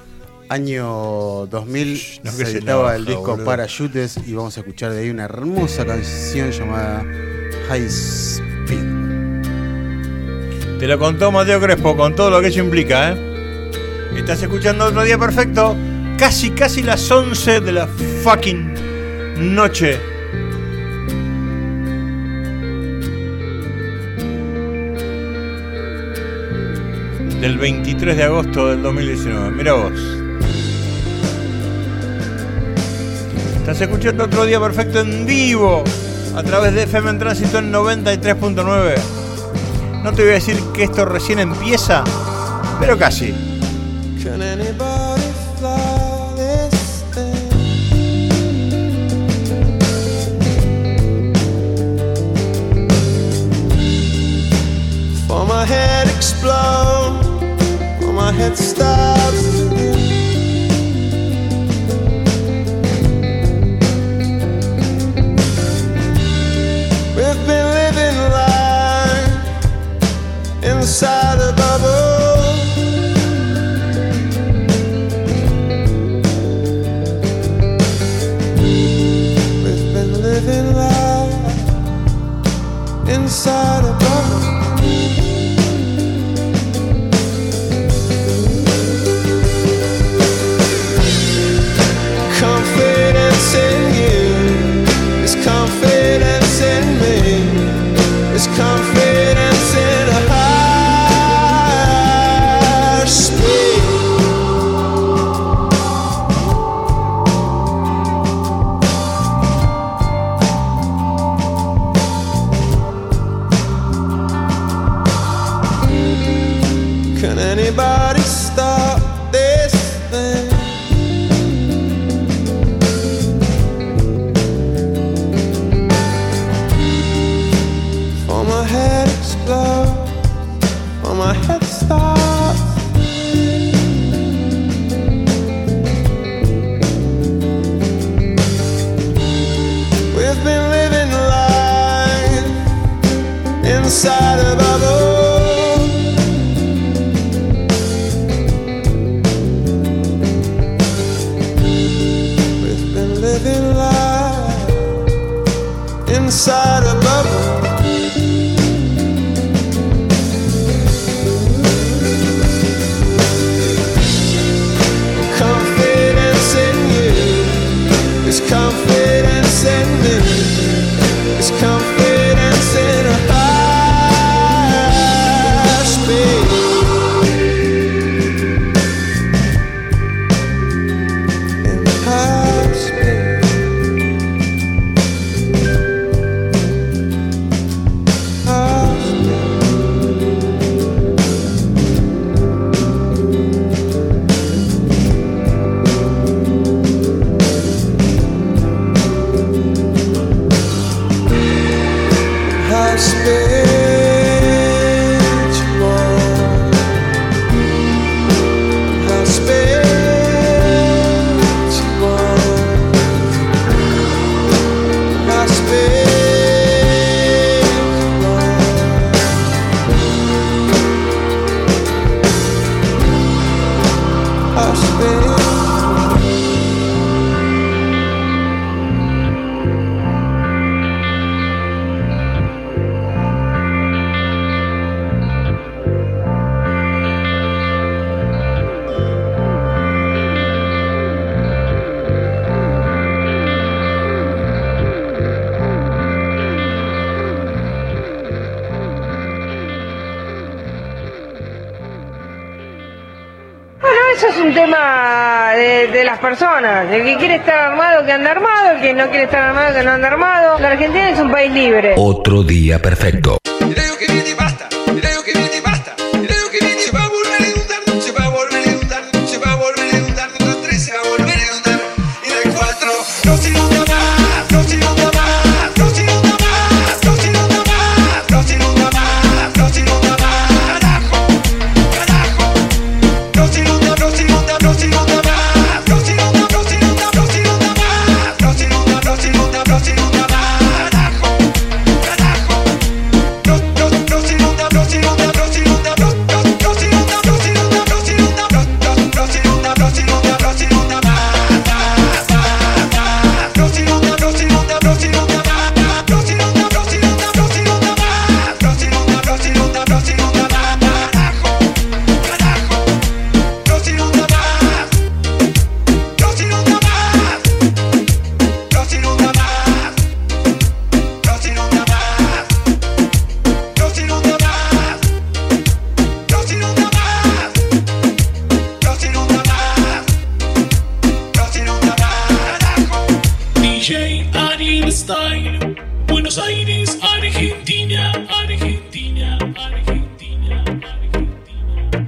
Año dos mil no que se se editaba enoja, el disco boludo. Parachutes y vamos a escuchar de ahí una hermosa canción llamada High Speed. Te lo contó Mateo Crespo con todo lo que eso implica, ¿eh? Estás escuchando Otro Día Perfecto. Casi, casi las once de la fucking noche. Del veintitrés de agosto del dos mil diecinueve. Mira vos. Estás escuchando Otro Día Perfecto en vivo a través de F M en Tránsito en noventa y tres punto nueve. No te voy a decir que esto recién empieza, pero casi. Can anybody fly this thing? For my head explode, for my head stops again. We've been living life inside a bubble. inside a bubble. We've been living life inside a bubble. Confidence in you is confidence in me. It's confidence in a high speed. In high speed. High Eso es un tema de, de las personas. El que quiere estar armado, que anda armado. El que no quiere estar armado, que no anda armado. La Argentina es un país libre. Otro día perfecto. Creo que viene y basta, creo que viene y basta. Creo que viene y se va a volver a inundar, se va a volver a inundar, se va a volver a inundar. De los tres se va a volver a inundar. Y de cuatro no se inunda más, no se inunda más, no se inunda más, no se inunda más, no se inunda más, no se inunda más. Carajo, carajo, no se inunda, no se inunda, no se inunda más, no se inunda, no se inunda, no se inunda más, no se inunda, no se inunda, no se inunda más. Carajo, carajo. No se inunda, no se inunda, no se inunda, no se inunda, no se inunda, no se inunda, no se inunda, no se inunda, no se inunda, no se inunda más, más, más, más. No se inunda, no se inunda, no se inunda más, no se inunda, no se inunda, no se inunda más, no se inunda, no se inunda, no se inunda más. Carajo, carajo, no se inunda más, no se inunda más, no se inunda más, no se inunda más. No se inunda más, no se inunda más, no se inunda más, no se inunda más, carajo. D J Ariel Style, Buenos Aires, Argentina, Argentina, Argentina, Argentina.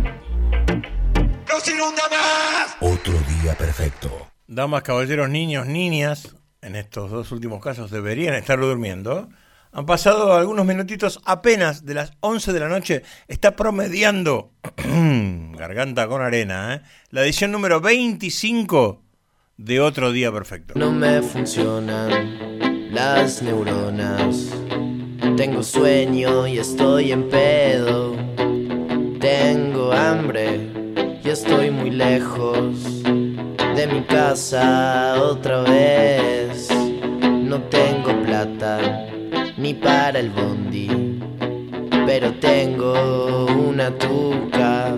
No se inunda más. Otro día perfecto. Damas, caballeros, niños, niñas, en estos dos últimos casos deberían estar durmiendo. Han pasado algunos minutitos apenas de las once de la noche. Está promediando, garganta con arena, ¿eh? La edición número veinticinco de Otro Día Perfecto. No me funcionan las neuronas. Tengo sueño y estoy en pedo. Tengo hambre y estoy muy lejos de mi casa otra vez. No tengo plata ni para el bondi, pero tengo una tuca,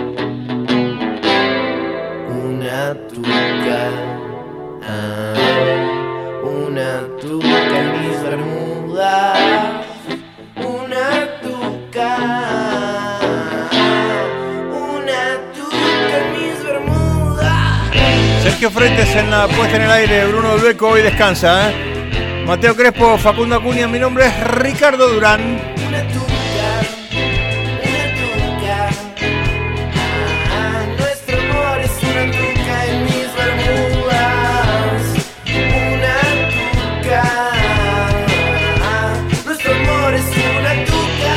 una tuca, ah, una tuca en mis bermudas, una tuca, una tuca en mis bermudas. Sergio Frentes en la puesta en el aire, Bruno Beco hoy descansa, ¿eh? Mateo Crespo, Facundo Acuña, mi nombre es Ricardo Durán. Una tuca, una tuca, ah, nuestro amor es una tuca en mis bermudas. Una tuca, ah, nuestro amor es una tuca.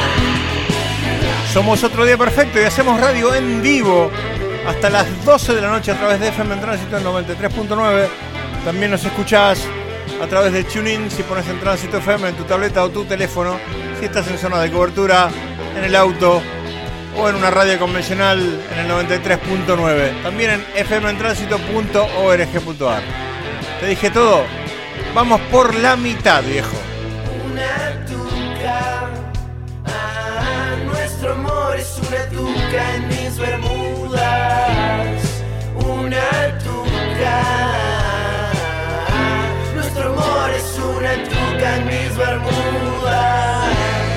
Somos Otro Día Perfecto y hacemos radio en vivo hasta las doce de la noche a través de F M en Tránsito en noventa y tres punto nueve. También nos escuchás a a través de TuneIn, si pones en Tránsito F M en tu tableta o tu teléfono, si estás en zona de cobertura, en el auto o en una radio convencional en el noventa y tres punto nueve. También en f m en tránsito punto org punto a r. ¿Te dije todo? Vamos por la mitad, viejo. Una tuca, ah, nuestro amor es una tuca en mis bermudas. Una tuca, ah, nuestro amor es una tuca en mis bermudas.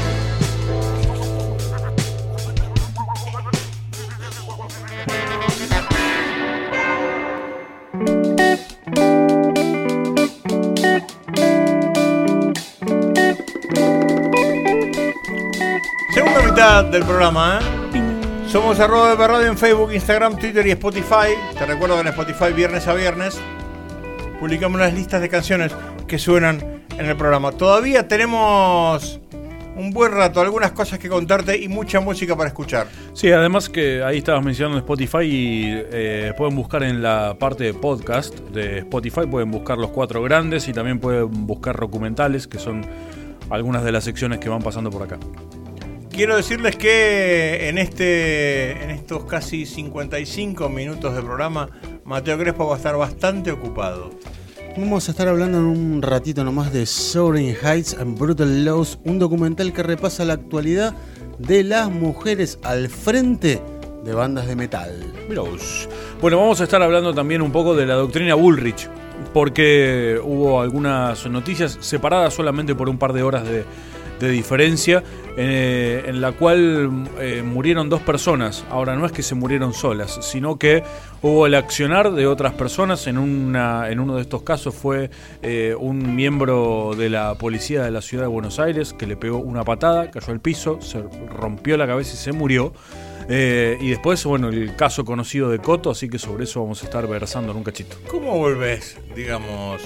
Segunda mitad del programa, ¿eh? Somos arroba de Radio en Facebook, Instagram, Twitter y Spotify. Te recuerdo que en Spotify, viernes a viernes, publicamos las listas de canciones que suenan en el programa. Todavía tenemos un buen rato, algunas cosas que contarte y mucha música para escuchar. Sí, además que ahí estabas mencionando Spotify y eh, pueden buscar en la parte de podcast de Spotify, pueden buscar los cuatro grandes y también pueden buscar documentales, que son algunas de las secciones que van pasando por acá. Quiero decirles que en este en estos casi cincuenta y cinco minutos de programa, Mateo Crespo va a estar bastante ocupado. Vamos a estar hablando en un ratito nomás de Soaring Heights and Brutal Laws, un documental que repasa la actualidad de las mujeres al frente de bandas de metal. Mirá vos. Bueno, vamos a estar hablando también un poco de la doctrina Bullrich, porque hubo algunas noticias separadas solamente por un par de horas de, de diferencia, eh, en la cual eh, murieron dos personas. Ahora, no es que se murieron solas, sino que hubo el accionar de otras personas. En, una, en uno de estos casos fue eh, un miembro de la policía de la ciudad de Buenos Aires que le pegó una patada, cayó al piso, se rompió la cabeza y se murió. Eh, y después, bueno, el caso conocido de Coto, así que sobre eso vamos a estar versando en un cachito. ¿Cómo volvés, digamos,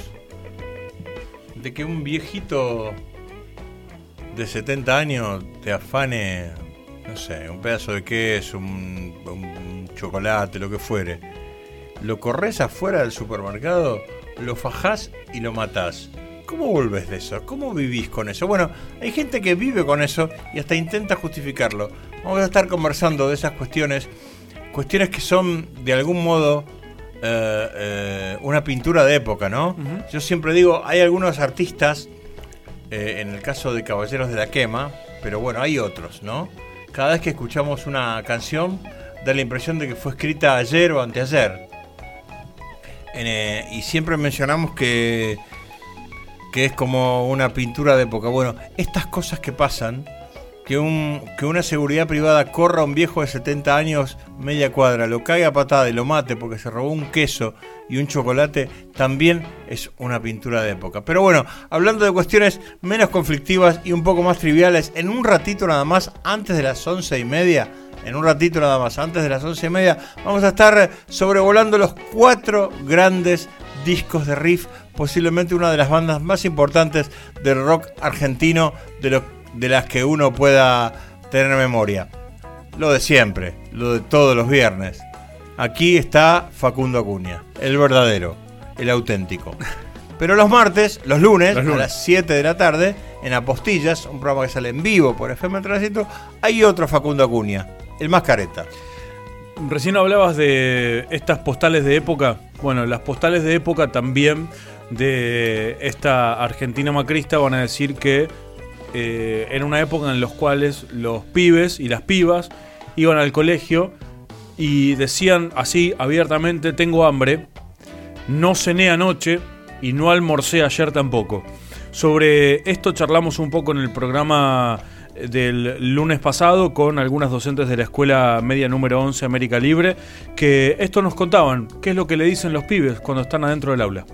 de que un viejito de setenta años te afane, no sé, un pedazo de queso, un, un chocolate, lo que fuere? Lo corres afuera del supermercado, lo fajás y lo matás. ¿Cómo volvés de eso? ¿Cómo vivís con eso? Bueno, hay gente que vive con eso y hasta intenta justificarlo. Vamos a estar conversando de esas cuestiones, cuestiones que son de algún modo eh, eh, una pintura de época, ¿no? Uh-huh. Yo siempre digo, hay algunos artistas, eh, en el caso de Caballeros de la Quema, pero bueno, hay otros, ¿no? Cada vez que escuchamos una canción da la impresión de que fue escrita ayer o anteayer. Eh, y siempre mencionamos que, que es como una pintura de época. Bueno, estas cosas que pasan, que, un, que una seguridad privada corra a un viejo de setenta años media cuadra, lo caiga a patada y lo mate porque se robó un queso y un chocolate, también es una pintura de época. Pero bueno, hablando de cuestiones menos conflictivas y un poco más triviales, en un ratito nada más, antes de las once y media, en un ratito nada más, antes de las once y media, vamos a estar sobrevolando los cuatro grandes discos de riff, posiblemente una de las bandas más importantes del rock argentino, de, lo, de las que uno pueda tener memoria. Lo de siempre, lo de todos los viernes. Aquí está Facundo Acuña, el verdadero, el auténtico. Pero los martes, los lunes, los lunes. a las siete de la tarde, en Apostillas, un programa que sale en vivo por F M Tránsito, hay otro Facundo Acuña, el más careta. Recién hablabas de estas postales de época. Bueno, las postales de época también de esta Argentina macrista van a decir que eh, era una época en la cual los pibes y las pibas iban al colegio y decían así abiertamente: tengo hambre, no cené anoche y no almorcé ayer tampoco. Sobre esto charlamos un poco en el programa del lunes pasado con algunas docentes de la escuela media número once América Libre, que esto nos contaban, qué es lo que le dicen los pibes cuando están adentro del aula.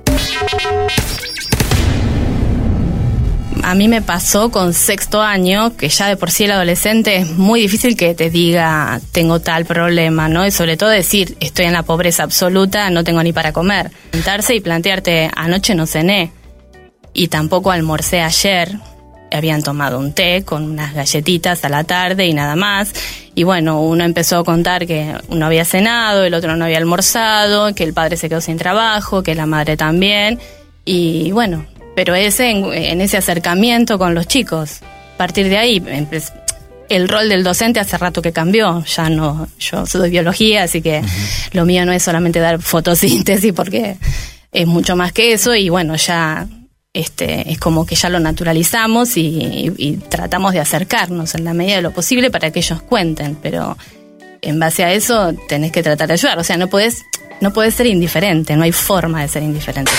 A mí me pasó con sexto año, que ya de por sí el adolescente es muy difícil que te diga tengo tal problema, ¿no? Y sobre todo decir estoy en la pobreza absoluta, no tengo ni para comer. Sentarse y plantearte anoche no cené y tampoco almorcé ayer. Habían tomado un té con unas galletitas a la tarde y nada más. Y bueno, uno empezó a contar que uno había cenado, el otro no había almorzado, que el padre se quedó sin trabajo, que la madre también. Y bueno, pero ese en, en ese acercamiento con los chicos. A partir de ahí, empe- el rol del docente hace rato que cambió. Ya no, yo soy biología, así que uh-huh. lo mío no es solamente dar fotosíntesis, porque es mucho más que eso, y bueno, ya este es como que ya lo naturalizamos y, y, y tratamos de acercarnos en la medida de lo posible para que ellos cuenten, pero en base a eso tenés que tratar de ayudar. O sea, no podés, no podés ser indiferente, no hay forma de ser indiferente.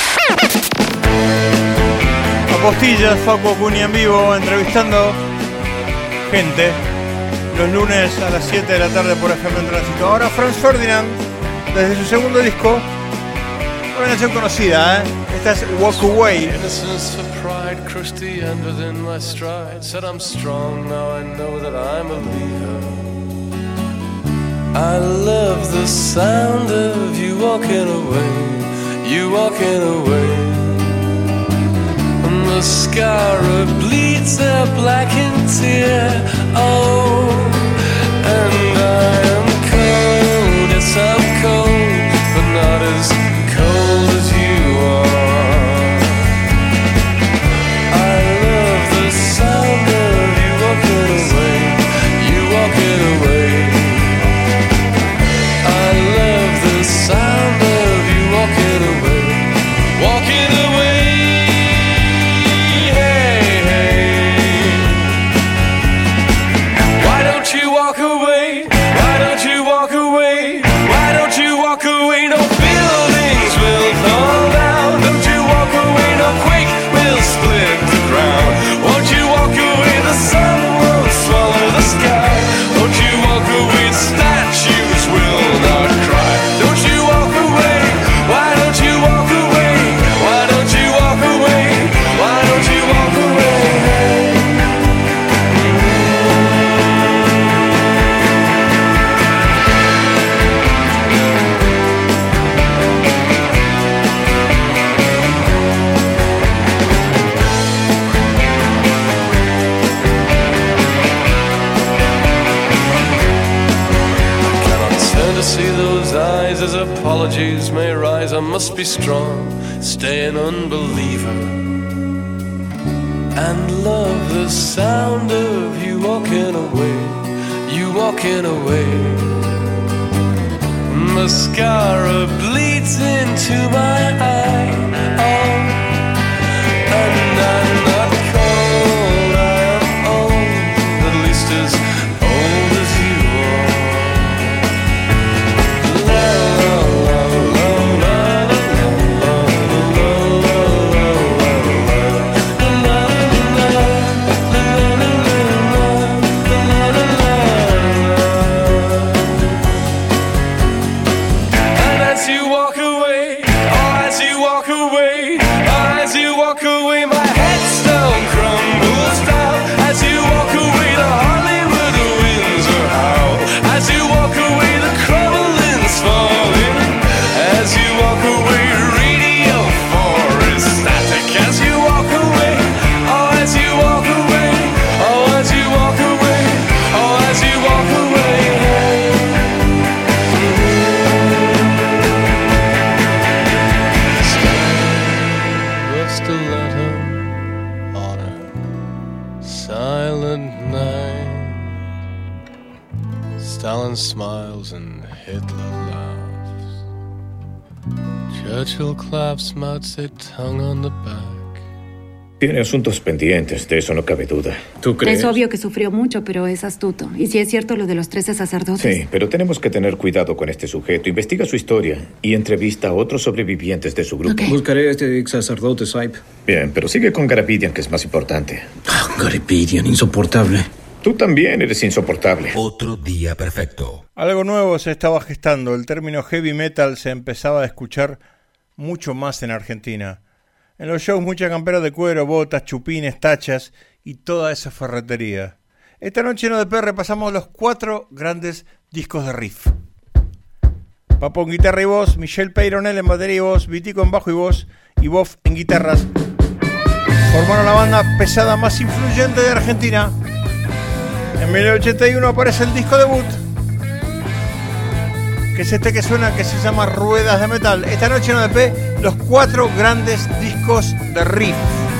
Apostillas, Facu Cuni en vivo, entrevistando gente los lunes a las siete de la tarde por F M en Tránsito. Ahora Franz Ferdinand, desde su segundo disco, una canción conocida, ¿eh? Esta es Walk Away. Innocence for pride, crushed the end within my stride. Said I'm strong, now I know that I'm a leader. I love the sound of you walking away, you walking away. Mascara bleeds a blackened tear. Oh, and I am cold, yes I'm cold, but not as cold as you are. I love the sound of you walking away, you walking away. I love the sound of you walking away, walking away. Walk away, why don't you walk away? Why don't you walk away? No buildings will fall down. Don't you walk away? No quake will split the ground. Won't you walk away? The sun won't swallow the sky. Won't you walk away? Statues will not cry. Don't you walk away? Why don't you walk away? Why don't you walk away? Why don't you walk away? To see those eyes as apologies may rise, I must be strong, stay an unbeliever, and love the sound of you walking away, you walking away. Mascara bleeds into my eye, oh, and I'm not cold, I am old, at least as old as you are. Smiles and Hitler laughs. Churchill claps, Mao Zedong on the back. Tiene asuntos pendientes, de eso no cabe duda. ¿Tú crees? Es obvio que sufrió mucho, pero es astuto. Y si es cierto lo de los trece sacerdotes. Sí, pero tenemos que tener cuidado con este sujeto. Investiga su historia y entrevista a otros sobrevivientes de su grupo. Okay. Buscaré a este ex sacerdote, Saip. Bien, pero sigue con Garapidian, que es más importante. Oh, Garapidian, insoportable. Tú también eres insoportable. Otro día perfecto. Algo nuevo se estaba gestando. El término heavy metal se empezaba a escuchar mucho más en Argentina. En los shows mucha campera de cuero, botas, chupines, tachas y toda esa ferretería. Esta noche en O D P repasamos los cuatro grandes discos de riff. Papo en guitarra y voz, Michelle Peyronel en batería y voz, Vitico en bajo y voz y Boff en guitarras. Formaron la banda pesada más influyente de Argentina. En mil novecientos ochenta y uno aparece el disco debut, que es este que suena, que se llama Ruedas de Metal. Esta noche en O D P, los cuatro grandes discos de riff.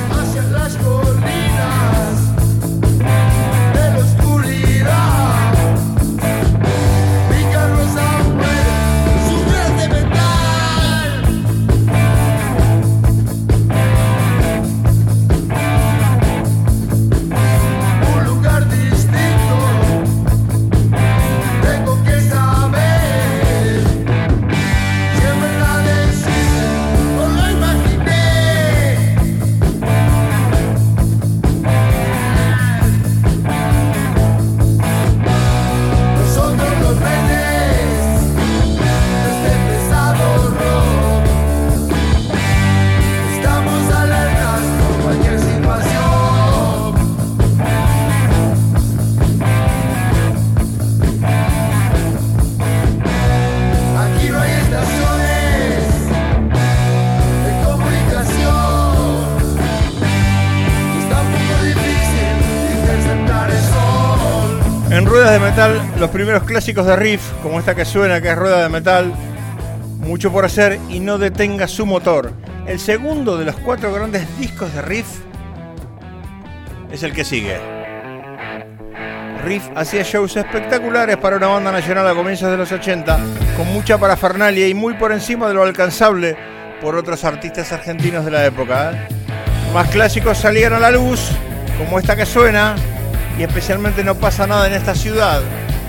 Ruedas de Metal, los primeros clásicos de riff, como esta que suena, que es Rueda de Metal, Mucho por hacer y No detenga su motor. El segundo de los cuatro grandes discos de riff es el que sigue. Riff hacía shows espectaculares para una banda nacional a comienzos de los ochenta, con mucha parafernalia y muy por encima de lo alcanzable por otros artistas argentinos de la época. ¿eh? Más clásicos salían a la luz, como esta que suena, y especialmente No pasa nada en esta ciudad.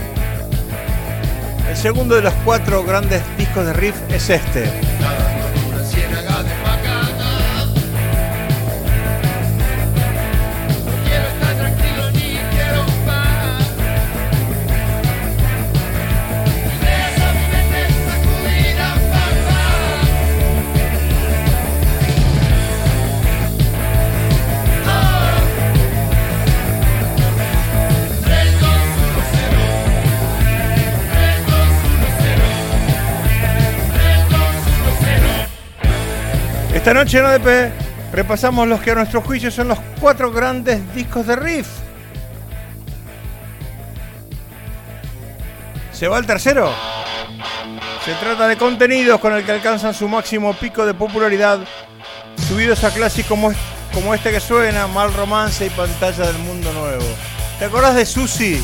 El segundo de los cuatro grandes discos de riff es este. Esta noche en O D P repasamos los que a nuestro juicio son los cuatro grandes discos de riff. ¿Se va el tercero? Se trata de Contenidos, con el que alcanzan su máximo pico de popularidad, subidos a clásicos como, como este que suena, Mal Romance y Pantalla del Mundo Nuevo. ¿Te acordás de Susi?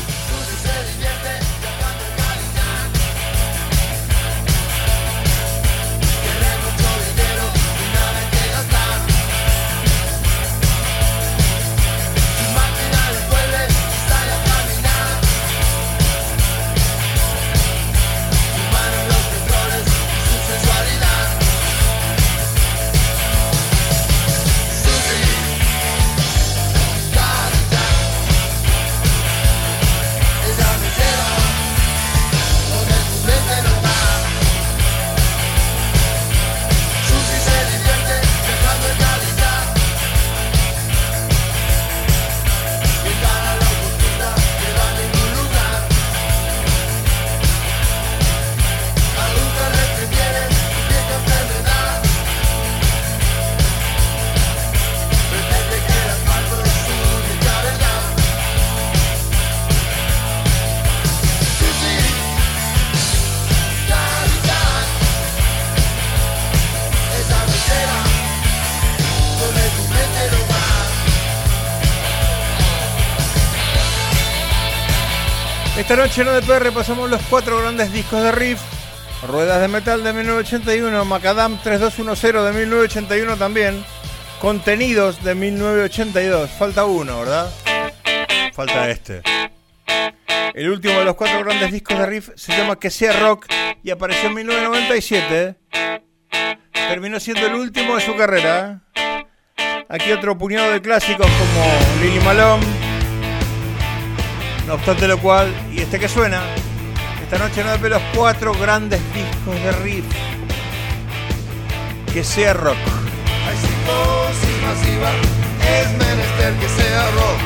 Esta noche en O D P repasamos los cuatro grandes discos de riff. Ruedas de Metal de mil novecientos ochenta y uno, Macadam tres dos uno cero de mil novecientos ochenta y uno también, Contenidos de mil novecientos ochenta y dos. Falta uno, ¿verdad? Falta este. El último de los cuatro grandes discos de riff se llama Que sea Rock y apareció en mil novecientos noventa y siete. Terminó siendo el último de su carrera. Aquí otro puñado de clásicos como Lily Malone. No obstante lo cual, y este que suena, esta noche no de los cuatro grandes discos de riff. Que sea rock. Hay psicosis masiva, es menester que sea rock.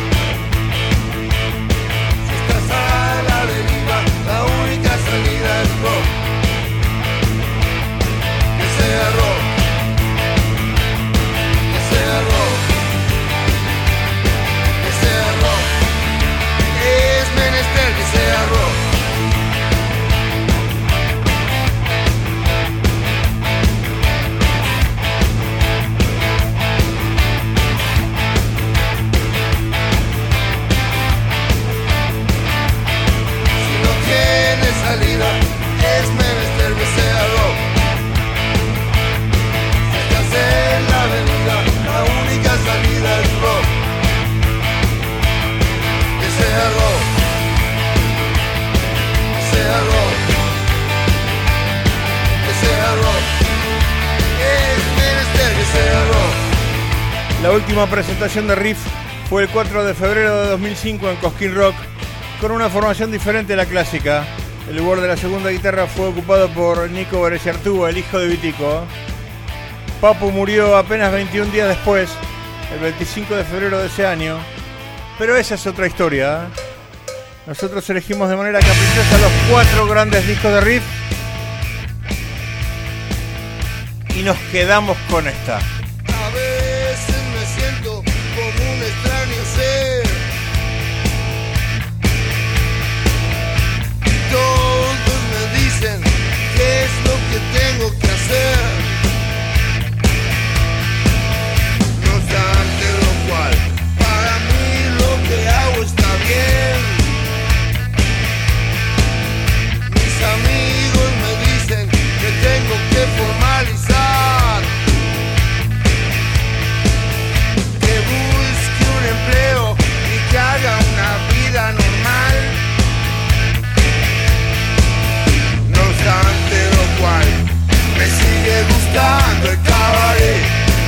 Si estás a la deriva, la única salida es rock. Que sea rock. Que sea rock. Que sea rock. Es menester que sea rock. Salida, es menester que sea rock. Si estás en la avenida, la única salida es rock. Que sea rock. Que sea rock. Que sea rock. Es menester que sea rock. La última presentación de Riff fue el cuatro de febrero de dos mil cinco en Cosquín Rock, con una formación diferente a la clásica. El lugar de la segunda guitarra fue ocupado por Nico Bereziartúa, el hijo de Vitico. Papu murió apenas veintiún días después, el veinticinco de febrero de ese año. Pero esa es otra historia. Nosotros elegimos de manera caprichosa los cuatro grandes discos de riff y nos quedamos con esta. A veces me siento como un extraño ser. que tengo que hacer. No obstante lo cual, para mí lo que hago está bien. Mis amigos me dicen que tengo que formalizar, que busque un empleo y que haga una vida normal. No obstante lo cual, me sigue gustando el cabaret.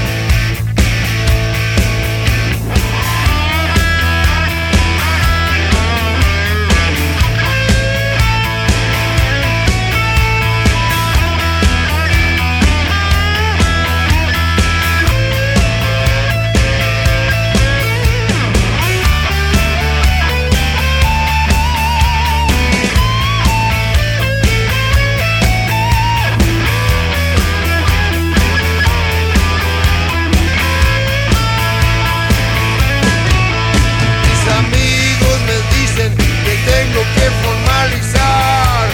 Que formalizar,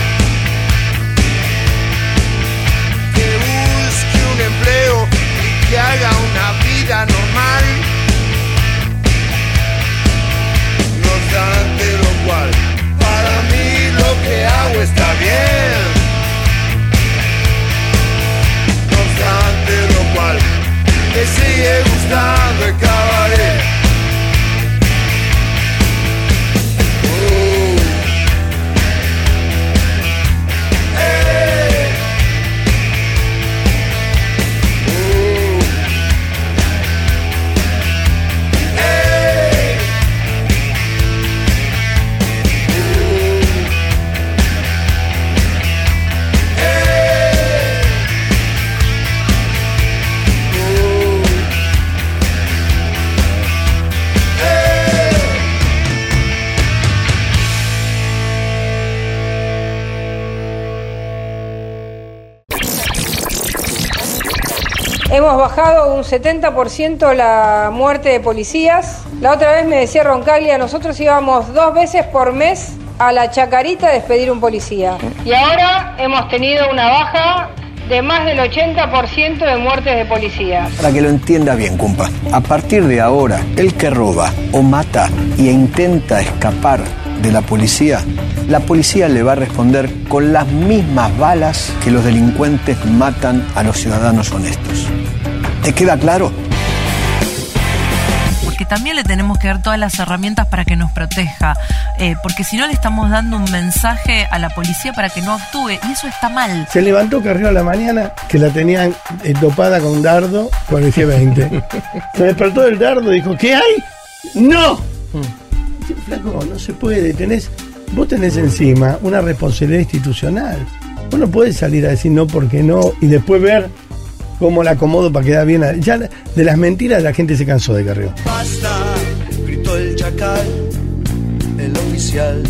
que busque un empleo y que haga una vida normal. No obstante lo cual, para mí lo que hago está bien. No obstante lo cual, me sigue gustando el cabaret. Hemos bajado un setenta por ciento la muerte de policías. La otra vez me decía Roncaglia, nosotros íbamos dos veces por mes a la Chacarita a despedir un policía. Y ahora hemos tenido una baja de más del ochenta por ciento de muertes de policías. Para que lo entienda bien, compa, a partir de ahora, el que roba o mata e intenta escapar de la policía, la policía le va a responder con las mismas balas que los delincuentes matan a los ciudadanos honestos. ¿Te queda claro? Porque también le tenemos que dar todas las herramientas para que nos proteja, eh, porque si no le estamos dando un mensaje a la policía para que no actúe, y eso está mal. Se levantó Carrió a la mañana que la tenían eh, dopada con dardo con el C veinte. Se despertó del dardo y dijo, ¿qué hay? ¡No! Dice, flaco, no se puede, tenés, vos tenés encima una responsabilidad institucional. Vos no podés salir a decir no porque no y después ver cómo la acomodo para quedar bien. Ya de las mentiras la gente se cansó de Carrió. Basta, gritó el chacal, el oficial,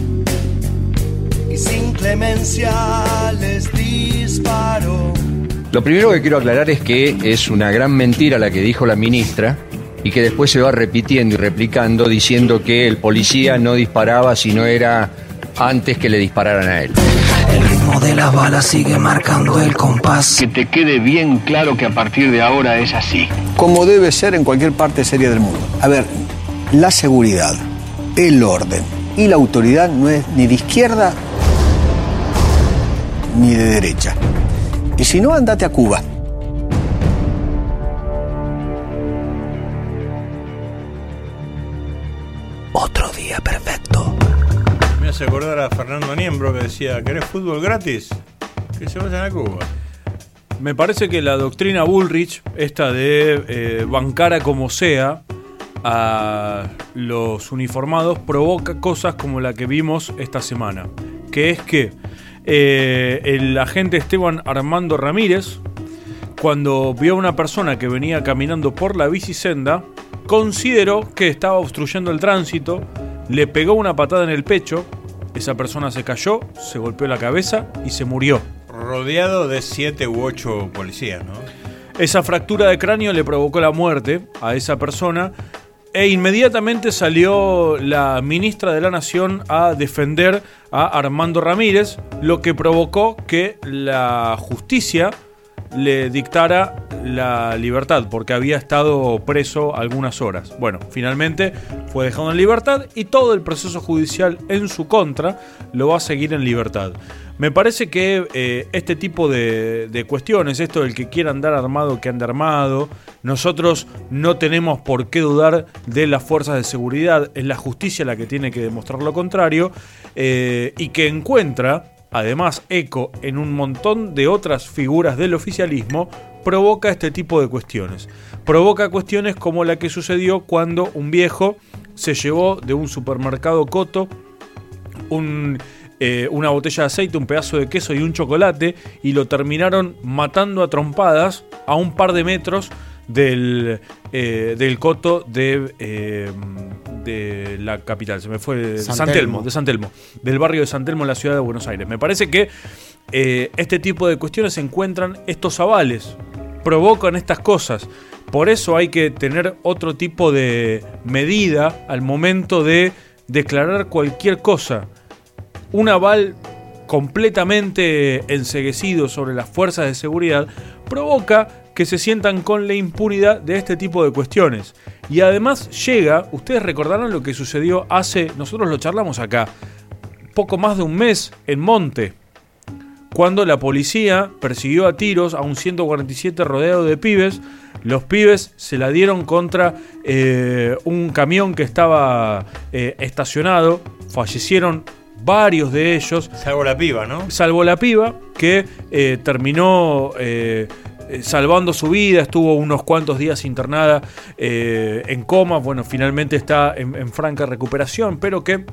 y sin clemencia les disparó. Lo primero que quiero aclarar es que es una gran mentira la que dijo la ministra y que después se va repitiendo y replicando diciendo que el policía no disparaba si no era antes que le dispararan a él. El ritmo de las balas sigue marcando el compás. Que te quede bien claro que a partir de ahora es así. Como debe ser en cualquier parte seria del mundo. A ver, la seguridad, el orden y la autoridad no es ni de izquierda ni de derecha. Y si no, andate a Cuba. Otro día perfecto. Me hace acordar a Fernando Niembro que decía, ¿querés fútbol gratis? Que se vayan a Cuba. Me parece que la doctrina Bullrich, esta de eh, bancar a como sea a los uniformados, provoca cosas como la que vimos esta semana. Que es que eh, el agente Esteban Armando Ramírez, cuando vio a una persona que venía caminando por la bicisenda, consideró que estaba obstruyendo el tránsito, le pegó una patada en el pecho, esa persona se cayó, se golpeó la cabeza y se murió. Rodeado de siete u ocho policías, ¿no? Esa fractura de cráneo le provocó la muerte a esa persona E inmediatamente salió la ministra de la Nación a defender a Armando Ramírez, lo que provocó que la justicia le dictara la libertad, porque había estado preso algunas horas. Bueno, finalmente fue dejado en libertad y todo el proceso judicial en su contra lo va a seguir en libertad. Me parece que eh, este tipo de, de cuestiones, esto del que quiera andar armado, que ande armado, nosotros no tenemos por qué dudar de las fuerzas de seguridad, es la justicia la que tiene que demostrar lo contrario, eh, y que encuentra, además, eco en un montón de otras figuras del oficialismo, provoca este tipo de cuestiones. Provoca cuestiones como la que sucedió cuando un viejo se llevó de un supermercado Coto un... Eh, una botella de aceite, un pedazo de queso y un chocolate, y lo terminaron matando a trompadas a un par de metros del, eh, del Coto de, eh, de la capital, se me fue, de San, San Telmo. Telmo, de San Telmo, del barrio de San Telmo en la ciudad de Buenos Aires. Me parece que eh, este tipo de cuestiones encuentran estos avales, provocan estas cosas. Por eso hay que tener otro tipo de medida al momento de declarar cualquier cosa. Un aval completamente enceguecido sobre las fuerzas de seguridad provoca que se sientan con la impunidad de este tipo de cuestiones. Y además llega, ustedes recordarán lo que sucedió hace, nosotros lo charlamos acá, poco más de un mes en Monte, cuando la policía persiguió a tiros a un ciento cuarenta y siete rodeado de pibes. Los pibes se la dieron contra eh, un camión que estaba eh, estacionado, fallecieron varios de ellos. Salvo la piba, ¿no? Salvo la piba, que eh, terminó eh, salvando su vida, estuvo unos cuantos días internada eh, en coma. Bueno, finalmente está en, en franca recuperación, pero que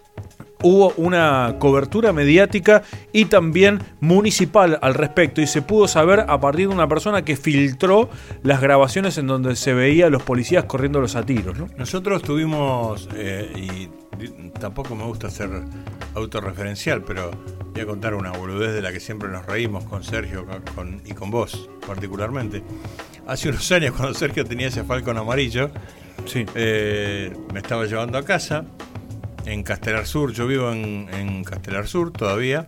hubo una cobertura mediática y también municipal al respecto, y se pudo saber a partir de una persona que filtró las grabaciones en donde se veía a los policías corriéndolos a tiros, ¿no? Nosotros tuvimos, eh, y tampoco me gusta ser autorreferencial, pero voy a contar una boludez de la que siempre nos reímos con Sergio con, y con vos particularmente. Hace unos años, cuando Sergio tenía ese Falcon amarillo, sí. eh, me estaba llevando a casa en Castelar Sur. Yo vivo en, en Castelar Sur todavía,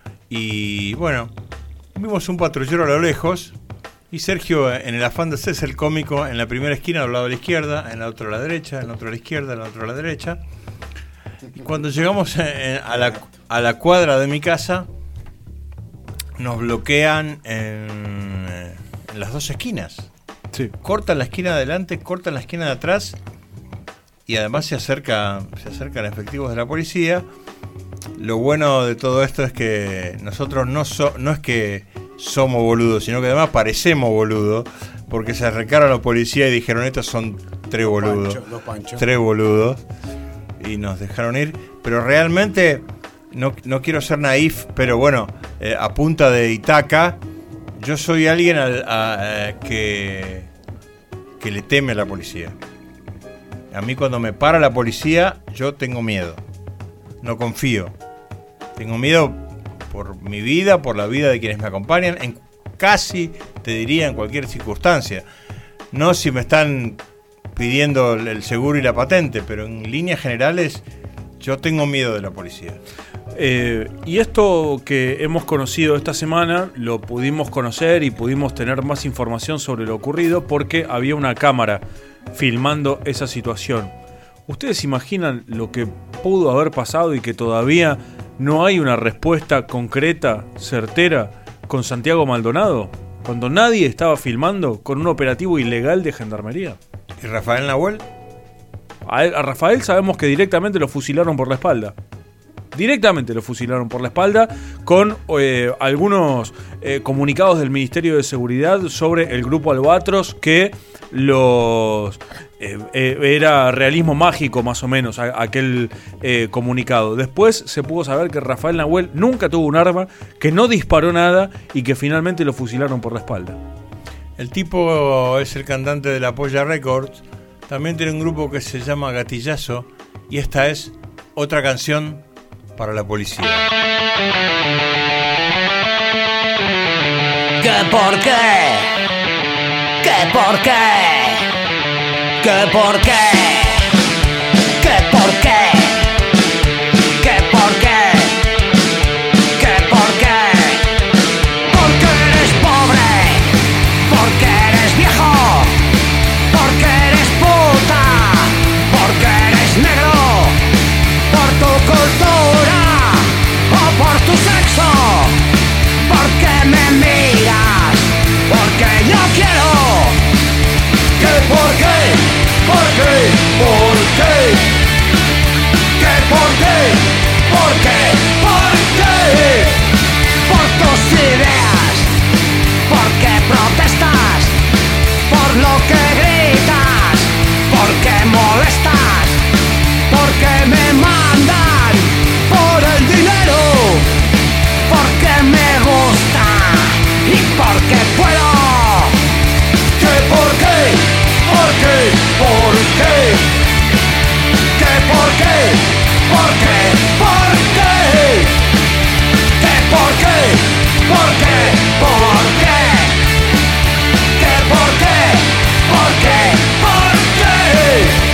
y bueno, vimos un patrullero a lo lejos, y Sergio, en el afán de hacerse el cómico, en la primera esquina al lado de la izquierda, en la otra a la derecha, en la otra a la izquierda, en la otra a la derecha. Y cuando llegamos a la, a la cuadra de mi casa, nos bloquean en, en las dos esquinas. Sí. Cortan la esquina de adelante, cortan la esquina de atrás, y además se acerca, se acercan efectivos de la policía. Lo bueno de todo esto es que nosotros no, so, no es que somos boludos, sino que además parecemos boludos, porque se acercaron a los policías y dijeron: estos son tres boludos, Pancho, los Panchos. tres boludos, y nos dejaron ir. Pero realmente no, no quiero ser naif, pero bueno, eh, a punta de Itaca, yo soy alguien a, a, a, que, que le teme a la policía. A mí, cuando me para la policía, yo tengo miedo. No confío. Tengo miedo por mi vida, por la vida de quienes me acompañan, en casi, te diría, en cualquier circunstancia. No si me están pidiendo el seguro y la patente, pero en líneas generales yo tengo miedo de la policía. Eh, y esto que hemos conocido esta semana lo pudimos conocer y pudimos tener más información sobre lo ocurrido porque había una cámara filmando esa situación. ¿Ustedes imaginan lo que pudo haber pasado y que todavía no hay una respuesta concreta, certera, con Santiago Maldonado? Cuando nadie estaba filmando con un operativo ilegal de gendarmería. ¿Y Rafael Nahuel? A, él, a Rafael sabemos que directamente lo fusilaron por la espalda. Directamente lo fusilaron por la espalda con eh, algunos eh, comunicados del Ministerio de Seguridad sobre el grupo Albatros, que los eh, eh, era realismo mágico más o menos a, aquel eh, comunicado. Después se pudo saber que Rafael Nahuel nunca tuvo un arma, que no disparó nada y que finalmente lo fusilaron por la espalda. El tipo es el cantante de la Polla Records. También tiene un grupo que se llama Gatillazo, y esta es otra canción para la policía. ¿Qué por qué? ¿Qué por qué? ¿Qué por qué? por qué, por qué, por qué, que por qué, por qué, por qué, por tus ideas, porque protestas, por lo que gritas, porque molestas, porque me mandan por el dinero, porque me gusta y porque puedo. ¿Qué por qué? ¿Por qué? ¿Por qué? ¿Qué por qué? ¿Por qué? ¿Por qué? ¿Qué por qué? ¿Por qué? ¿Por qué? ¿Qué por qué? ¿Por qué? ¿Por qué?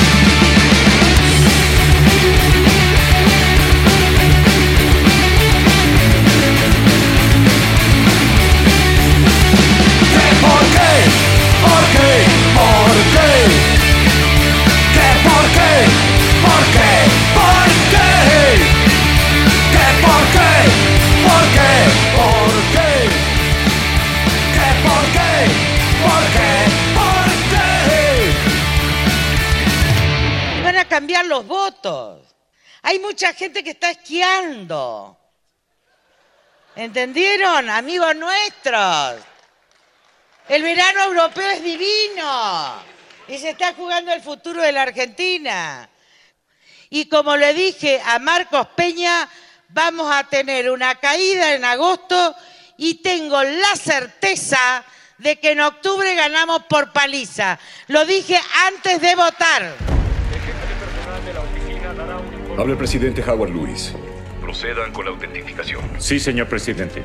¿Por qué? ¿Por qué? ¿Por qué? ¿Qué por qué? ¿Por qué? ¿Por qué? ¿Qué por qué? ¿Por qué? ¿Por qué? ¿Qué por qué? ¿Por qué? ¿Por qué? Van a cambiar los votos. Hay mucha gente que está esquiando. ¿Entendieron, amigos nuestros? El verano europeo es divino y se está jugando el futuro de la Argentina. Y como le dije a Marcos Peña, vamos a tener una caída en agosto y tengo la certeza de que en octubre ganamos por paliza. Lo dije antes de votar. Habla el presidente Howard Lewis. Procedan con la autentificación. Sí, señor presidente.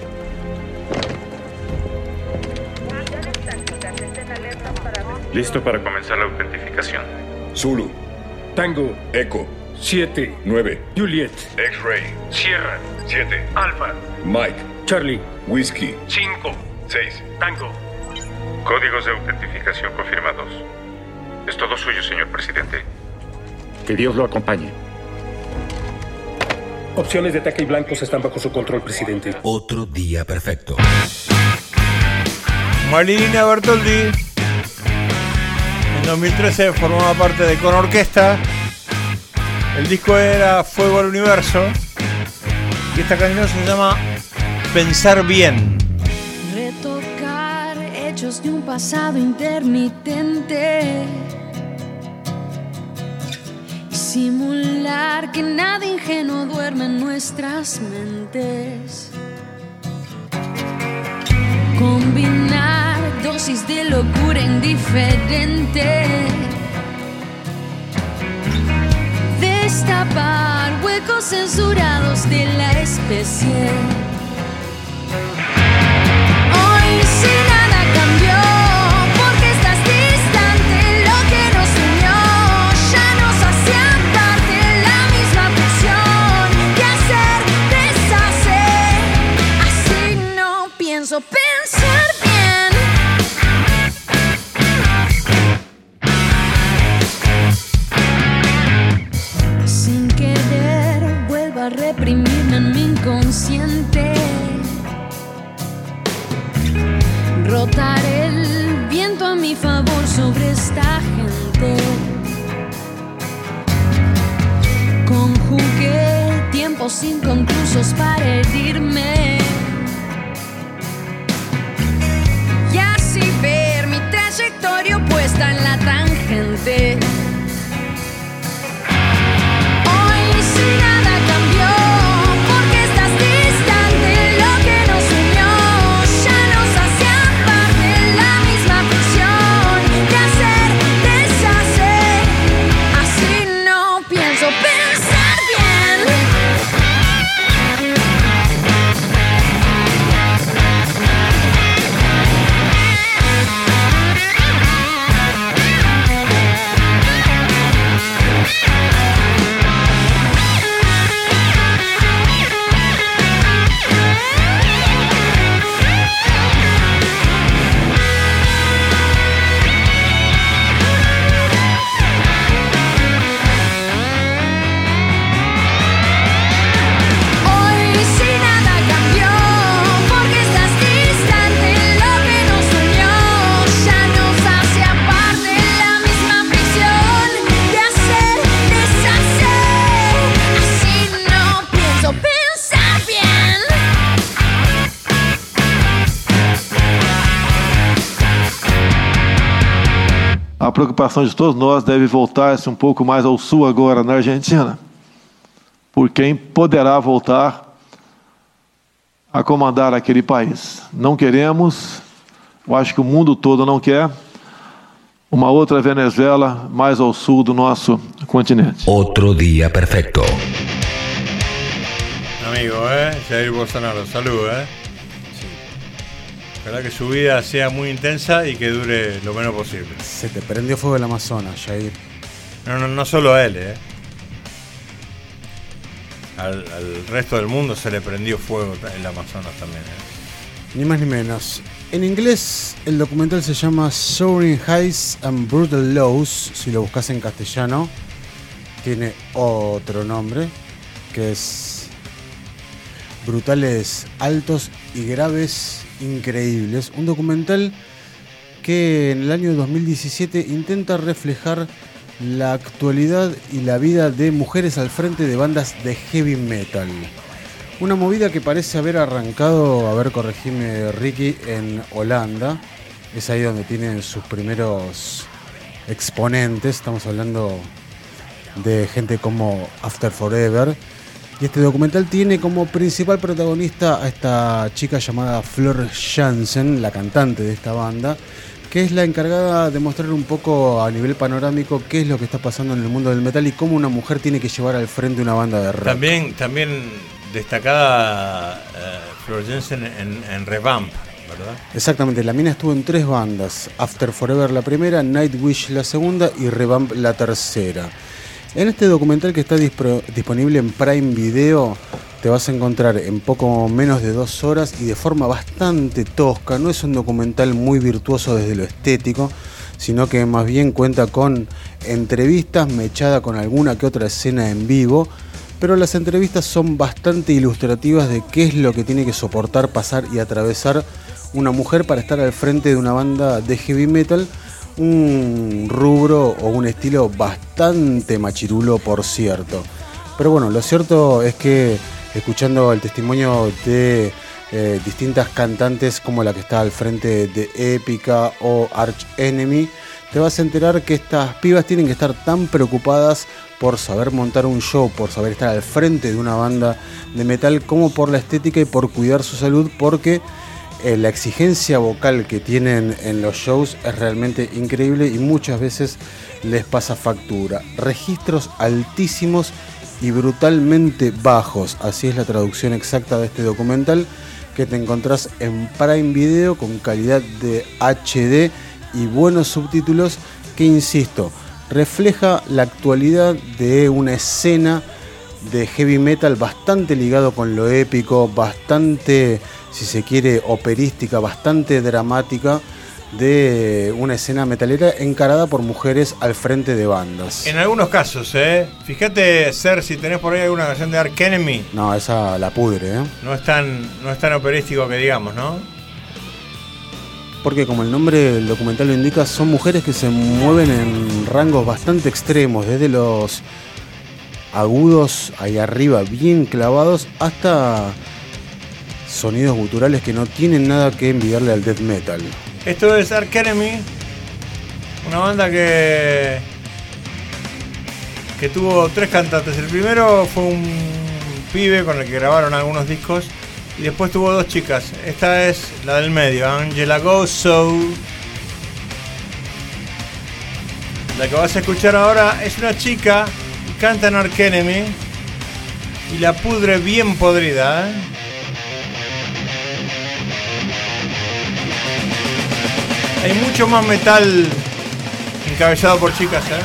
Listo para comenzar la autentificación. Zulu. Tango. Echo. siete. nueve. Juliet. X-Ray. Sierra. siete. Alfa. Mike. Charlie. Whiskey. cinco. seis. Tango. Códigos de autentificación confirmados. Es todo suyo, señor presidente. Que Dios lo acompañe. Opciones de ataque y blancos están bajo su control, presidente. Otro día perfecto. Malina Bertoldi. En dos mil trece formaba parte de Con Orquesta. El disco era Fuego al Universo. Y esta canción se llama Pensar Bien. Retocar hechos de un pasado intermitente. Simular que nada ingenuo duerme en nuestras mentes. Combinar dosis de locura indiferente. Destapar huecos censurados de la especie. Hoy si nada cambió, porque estás distante, lo que nos unió ya nos hacía parte de la misma función de hacer, deshacer. Así no pienso pensar bien. Sin querer vuelvo a reprimirme en mi inconsciente. Rotar el viento a mi favor sobre esta gente. Conjugué tiempos inconclusos para herirme. Y así ver mi trayectoria opuesta en la tangente. Hoy si nada cambió, porque estás distante, lo que nos unió ya nos hacía parte de la misma función de hacer, deshacer. Así no pienso pensar bien. a preocupação de todos nós deve voltar-se um pouco mais ao sul agora, na Argentina, por quem poderá voltar a comandar aquele país. Não queremos, eu acho que o mundo todo não quer, uma outra Venezuela mais ao sul do nosso continente. Otro día perfecto. Amigo, ¿eh? Jair Bolsonaro, salud, ¿eh? Ojalá que su vida sea muy intensa y que dure lo menos posible. Se te prendió fuego el Amazonas, Jair. No, no, no solo a él, ¿eh? Al, al resto del mundo se le prendió fuego el Amazonas también, ¿eh? Ni más ni menos. En inglés, el documental se llama Soaring Heights and Brutal Lows. Si lo buscas en castellano, tiene otro nombre, que es Brutales Altos y Graves Increíbles. Un documental que en el año dos mil diecisiete intenta reflejar la actualidad y la vida de mujeres al frente de bandas de heavy metal. Una movida que parece haber arrancado, a ver, corregime Ricky, en Holanda. Es ahí donde tienen sus primeros exponentes. Estamos hablando de gente como After Forever. Y este documental tiene como principal protagonista a esta chica llamada Flor Jansen, la cantante de esta banda, que es la encargada de mostrar un poco a nivel panorámico qué es lo que está pasando en el mundo del metal y cómo una mujer tiene que llevar al frente una banda de rock. También, también destacada uh, Flor Jansen en, en Revamp, ¿verdad? Exactamente, la mina estuvo en tres bandas: After Forever la primera, Nightwish la segunda y Revamp la tercera. En este documental que está dispro- disponible en Prime Video, te vas a encontrar en poco menos de dos horas y de forma bastante tosca. No es un documental muy virtuoso desde lo estético, sino que más bien cuenta con entrevistas mechada con alguna que otra escena en vivo, pero las entrevistas son bastante ilustrativas de qué es lo que tiene que soportar, pasar y atravesar una mujer para estar al frente de una banda de heavy metal, un rubro o un estilo bastante machirulo, por cierto. Pero bueno, lo cierto es que escuchando el testimonio de eh, distintas cantantes como la que está al frente de Épica o Arch Enemy, te vas a enterar que estas pibas tienen que estar tan preocupadas por saber montar un show, por saber estar al frente de una banda de metal, como por la estética y por cuidar su salud, porque eh, la exigencia vocal que tienen en los shows es realmente increíble y muchas veces les pasa factura. Registros altísimos y brutalmente bajos, así es la traducción exacta de este documental, que te encontrás en Prime Video con calidad de H D y buenos subtítulos, que insisto, refleja la actualidad de una escena de heavy metal bastante ligado con lo épico, bastante, si se quiere, operística, bastante dramática, de una escena metalera encarada por mujeres al frente de bandas. En algunos casos, ¿eh? Fíjate, Ser, si tenés por ahí alguna canción de Arch Enemy. No, esa la pudre, ¿eh? No es tan, no es tan operístico que digamos, ¿no? Porque como el nombre del documental lo indica, son mujeres que se mueven en rangos bastante extremos, desde los agudos ahí arriba bien clavados hasta sonidos guturales que no tienen nada que envidiarle al death metal. Esto es Arch Enemy, una banda que que tuvo tres cantantes. El primero fue un pibe con el que grabaron algunos discos y después tuvo dos chicas. Esta es la del medio, Angela Gossow. La que vas a escuchar ahora es una chica que canta en Arch Enemy y la pudre bien podrida, ¿eh? Hay mucho más metal encabezado por chicas, ¿eh?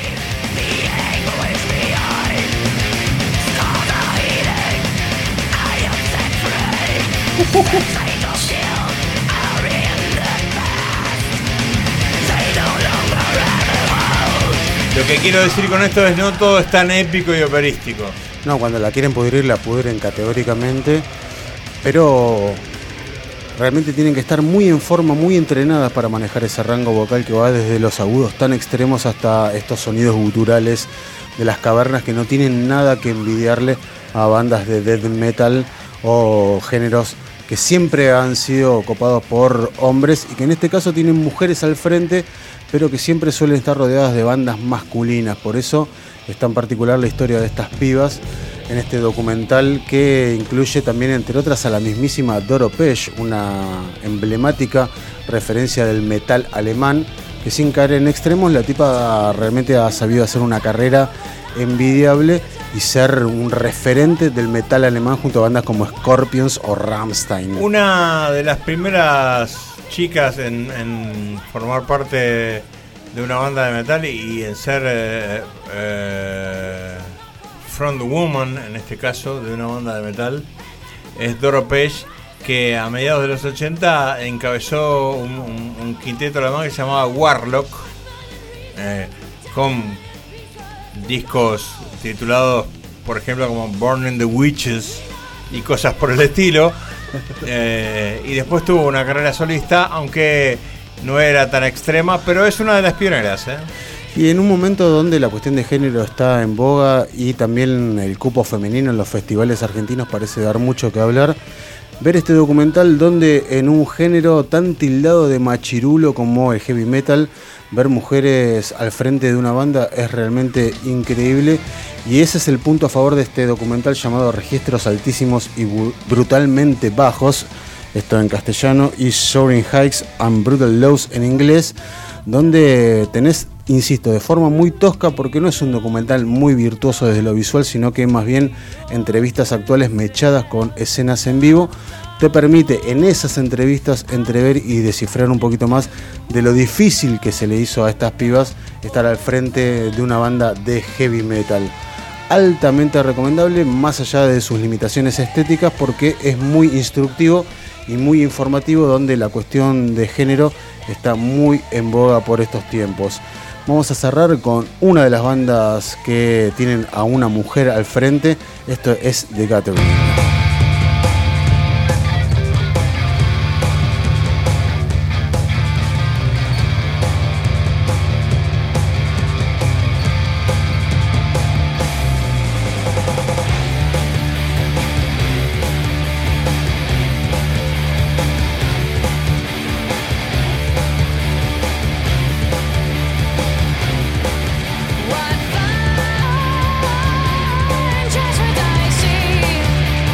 Lo que quiero decir con esto es no todo es tan épico y operístico. No, cuando la quieren pudrir, la pudren categóricamente, pero realmente tienen que estar muy en forma, muy entrenadas para manejar ese rango vocal que va desde los agudos tan extremos hasta estos sonidos guturales de las cavernas que no tienen nada que envidiarle a bandas de death metal o géneros que siempre han sido copados por hombres y que en este caso tienen mujeres al frente, pero que siempre suelen estar rodeadas de bandas masculinas. Por eso es tan particular la historia de estas pibas en este documental, que incluye también, entre otras, a la mismísima Doro Pesch, una emblemática referencia del metal alemán, que sin caer en extremos, la tipa realmente ha sabido hacer una carrera envidiable y ser un referente del metal alemán junto a bandas como Scorpions o Rammstein. Una de las primeras chicas en, en formar parte de una banda de metal y en ser eh, eh, frontwoman, en este caso, de una banda de metal, es Doro Pesch, que a mediados de los ochenta encabezó un, un, un quinteto alemán que se llamaba Warlock, eh, con discos titulados, por ejemplo, como Burning the Witches y cosas por el estilo, eh, y después tuvo una carrera solista, aunque no era tan extrema, pero es una de las pioneras, ¿eh? Y en un momento donde la cuestión de género está en boga y también el cupo femenino en los festivales argentinos parece dar mucho que hablar, ver este documental donde en un género tan tildado de machirulo como el heavy metal, ver mujeres al frente de una banda es realmente increíble, y ese es el punto a favor de este documental llamado Registros Altísimos y Brutalmente Bajos, esto en castellano, y Soaring Heights and Brutal Lows en inglés, donde tenés, insisto, de forma muy tosca, porque no es un documental muy virtuoso desde lo visual, sino que más bien entrevistas actuales mechadas con escenas en vivo, te permite en esas entrevistas entrever y descifrar un poquito más de lo difícil que se le hizo a estas pibas estar al frente de una banda de heavy metal. Altamente recomendable, más allá de sus limitaciones estéticas, porque es muy instructivo y muy informativo, donde la cuestión de género está muy en boga por estos tiempos. Vamos a cerrar con una de las bandas que tienen a una mujer al frente. Esto es The Gathering. Just what I see.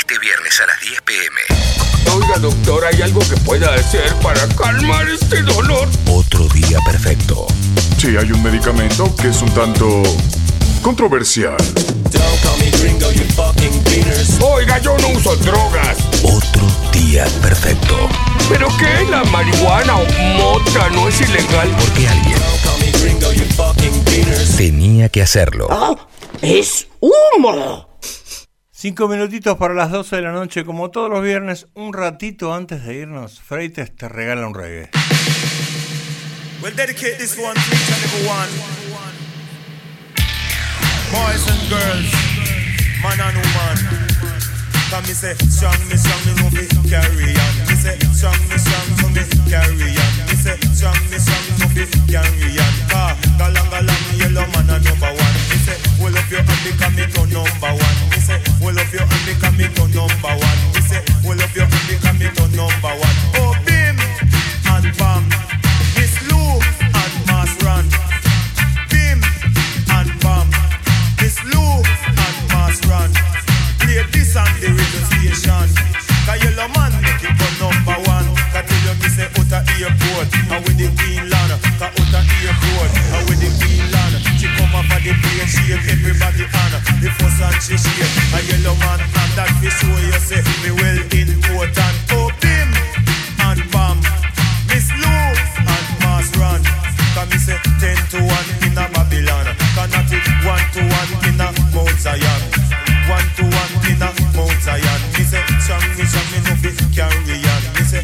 Este viernes a las diez pm. Oiga, doctor, ¿hay algo que pueda hacer para calmar este dolor? Otro día perfecto. Sí, hay un medicamento que es un tanto controversial. Oiga, yo no uso drogas. Otro día perfecto. ¿Pero qué? ¿La marihuana o mota no es ilegal? Porque alguien tenía que hacerlo. ¡Oh! ¡Es humo! Cinco minutitos para las doce de la noche, como todos los viernes, un ratito antes de irnos, Freites te regala un reggae. We'll dedicate this one to each and every one. Boys and girls, man and woman. Come me say, strong me, strong me, no fi carry on. Me say, strong me, strong so me carry on. Me say, strong me, strong no fi carry on. Car, galang galang, yellow man a number one. Me say, well up your hand because me to number one. Me say, well up your hand because me to number one. Me say, well up your hand because me to number one. Oh bim and bam, Miss Lou and Mass Run. Bim and bam, Miss Lou and Mass Run. Play this on the radio station. Cause yellow man make it go number one. Cause tell you me say out of airport and with the Queen Land. Cause out of airport and with the Queen Land. She come up at the plane, shake everybody on. The first and she shake a yellow man. And that we show you say me well important. Oh bim and bam, Miss Lou and Mass Run. Cause me say ten to one in a Babylon. Cause not it one to one in a Mount Zion. One to one in a Mount Zion. Me say, strong me, strong me, no fi carry on. Me say.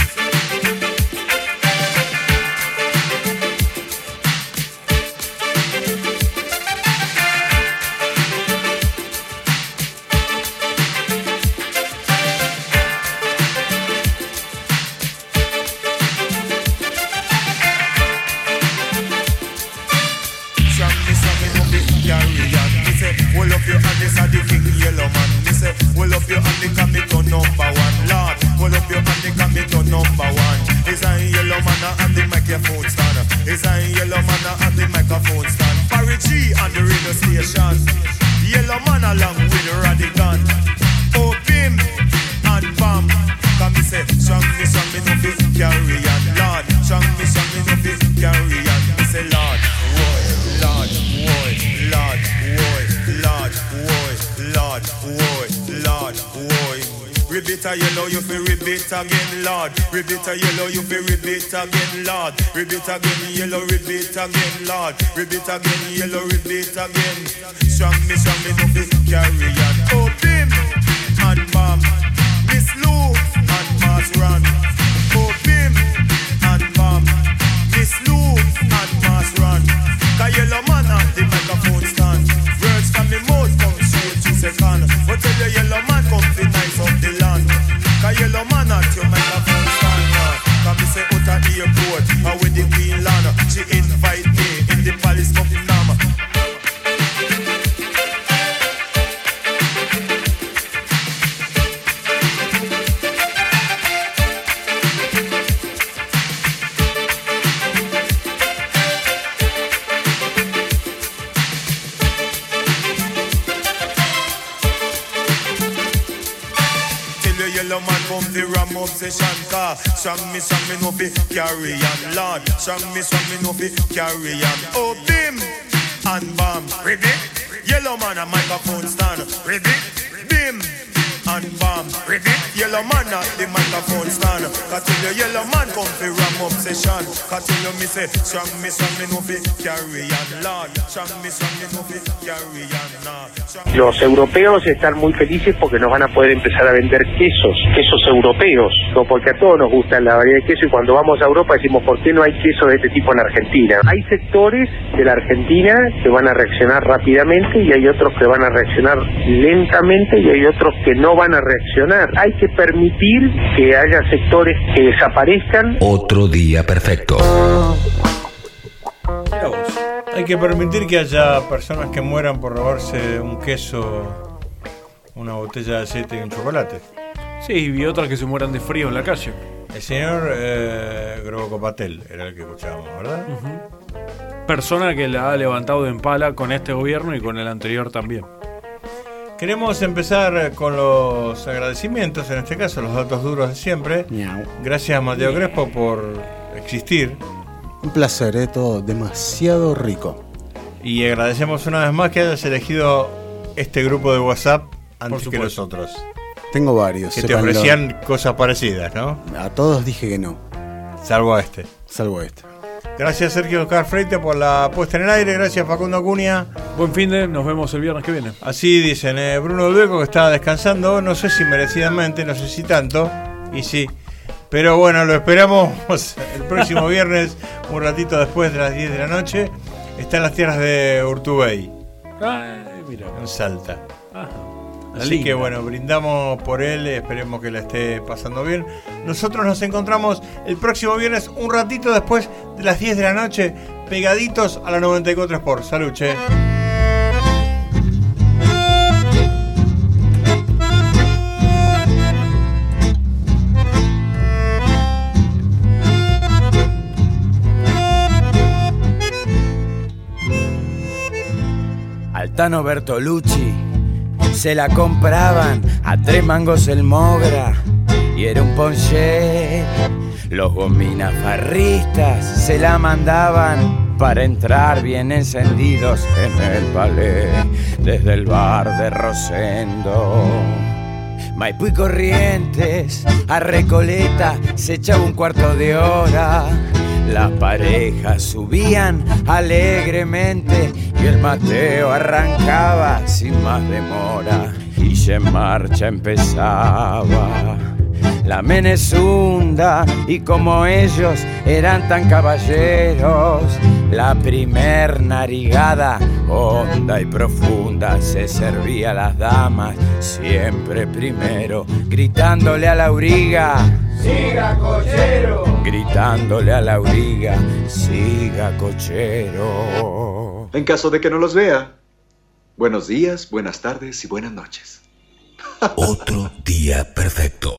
Strong me, strong me, no fi carry on. Me say, hold up your hand, this a the king yellow man. Me say, hold up your hand, because me to number one. Lord, hold up your hand, because me to number one. Is a yellow man and the microphone stand. Is a yellow man and the microphone stand. Barry G on the radio station. Yellow man along with Radigan. Oh bim and bam. Cause me say, strong me, strong me, no fi carry on. Lord, strong me, strong me, no fi carry on. Me say, Lord, boy, Lord, boy, Lord, boy, Lord, boy, Lord, boy, Lord, boy. Ribbit a yellow, you fi ribbit again, Lord. Ribbit a yellow, you fi ribbit again, Lord. Ribbit again, yellow, ribbit again, Lord. Ribbit again, yellow, ribbit again. Strong me, strong me, no fi carry on. Oh bim and bam, Miss Lou and Mass Run. Oh bim and bam, Miss Lou and Mass Run. Cause yellow man at the microphone stand. Words from me mouth come straight to second. But tell your yellow man come fi nice up the land. Cause yellow man at your microphone stand. Cause me say out of airport and with the Queen Land. She invite me in the palace of Nam. Yellow man come the ram obsession car. Strong me, strong me, no fi carry on. Lord, strong me, strong me, no fi carry on. Oh bim and bam, ribbit. Yellow man a microphone stand. Ribbit, bim and bam, ribbit. Yellow man at the microphone stand. Cause till your yellow man come fi ram obsession. Cause till you me say, strong me, strong me, no fi carry on. Lord, strong me, strong me, no fi carry on. Nah. Los europeos están muy felices porque nos van a poder empezar a vender quesos, quesos europeos, no, porque a todos nos gusta la variedad de queso y cuando vamos a Europa decimos ¿por qué no hay queso de este tipo en Argentina? Hay sectores de la Argentina que van a reaccionar rápidamente y hay otros que van a reaccionar lentamente y hay otros que no van a reaccionar. Hay que permitir que haya sectores que desaparezcan. Otro día perfecto. Mira vos. Hay que permitir que haya personas que mueran por robarse un queso, una botella de aceite y un chocolate. Sí, y otras que se mueran de frío en la calle. El señor eh, Grobocopatel era el que escuchábamos, ¿verdad? Uh-huh. Persona que la ha levantado en pala con este gobierno y con el anterior también. Queremos empezar con los agradecimientos, en este caso los datos duros de siempre. Miau. Gracias a Mateo Crespo por existir. Un placer, ¿eh? Todo demasiado rico. Y agradecemos una vez más que hayas elegido este grupo de WhatsApp antes que nosotros. Tengo varios. Que te sépanlo. ofrecían cosas parecidas, ¿no? A todos dije que no. Salvo a este. Salvo a este. Gracias Sergio Oscar Freite por la puesta en el aire. Gracias Facundo Acuña. Buen fin de, nos vemos el viernes que viene. Así dicen, eh, Bruno Lueco que está descansando, no sé si merecidamente, no sé si tanto, y sí. Pero bueno, lo esperamos el próximo viernes, un ratito después de las diez de la noche. Está en las tierras de Urtubey. Ay, mira. En Salta. Ajá. Así linda. que bueno, brindamos por él, esperemos que la esté pasando bien. Nosotros nos encontramos el próximo viernes, un ratito después de las diez de la noche, pegaditos a la noventa y cuatro Sport. Salud, che. Altano Bertolucci se la compraban a tres mangos el Mogra y era un ponché. Los gominafarristas se la mandaban para entrar bien encendidos en el palé desde el bar de Rosendo. Maipú y Corrientes a Recoleta se echaba un cuarto de hora. Las parejas subían alegremente y el Mateo arrancaba sin más demora y ya en marcha empezaba. La Menezunda y como ellos eran tan caballeros, la primer narigada honda y profunda se servía a las damas siempre primero, gritándole a la auriga: ¡siga cochero! Gritándole a la auriga: ¡siga cochero! En caso de que no los vea, buenos días, buenas tardes y buenas noches. Otro día perfecto.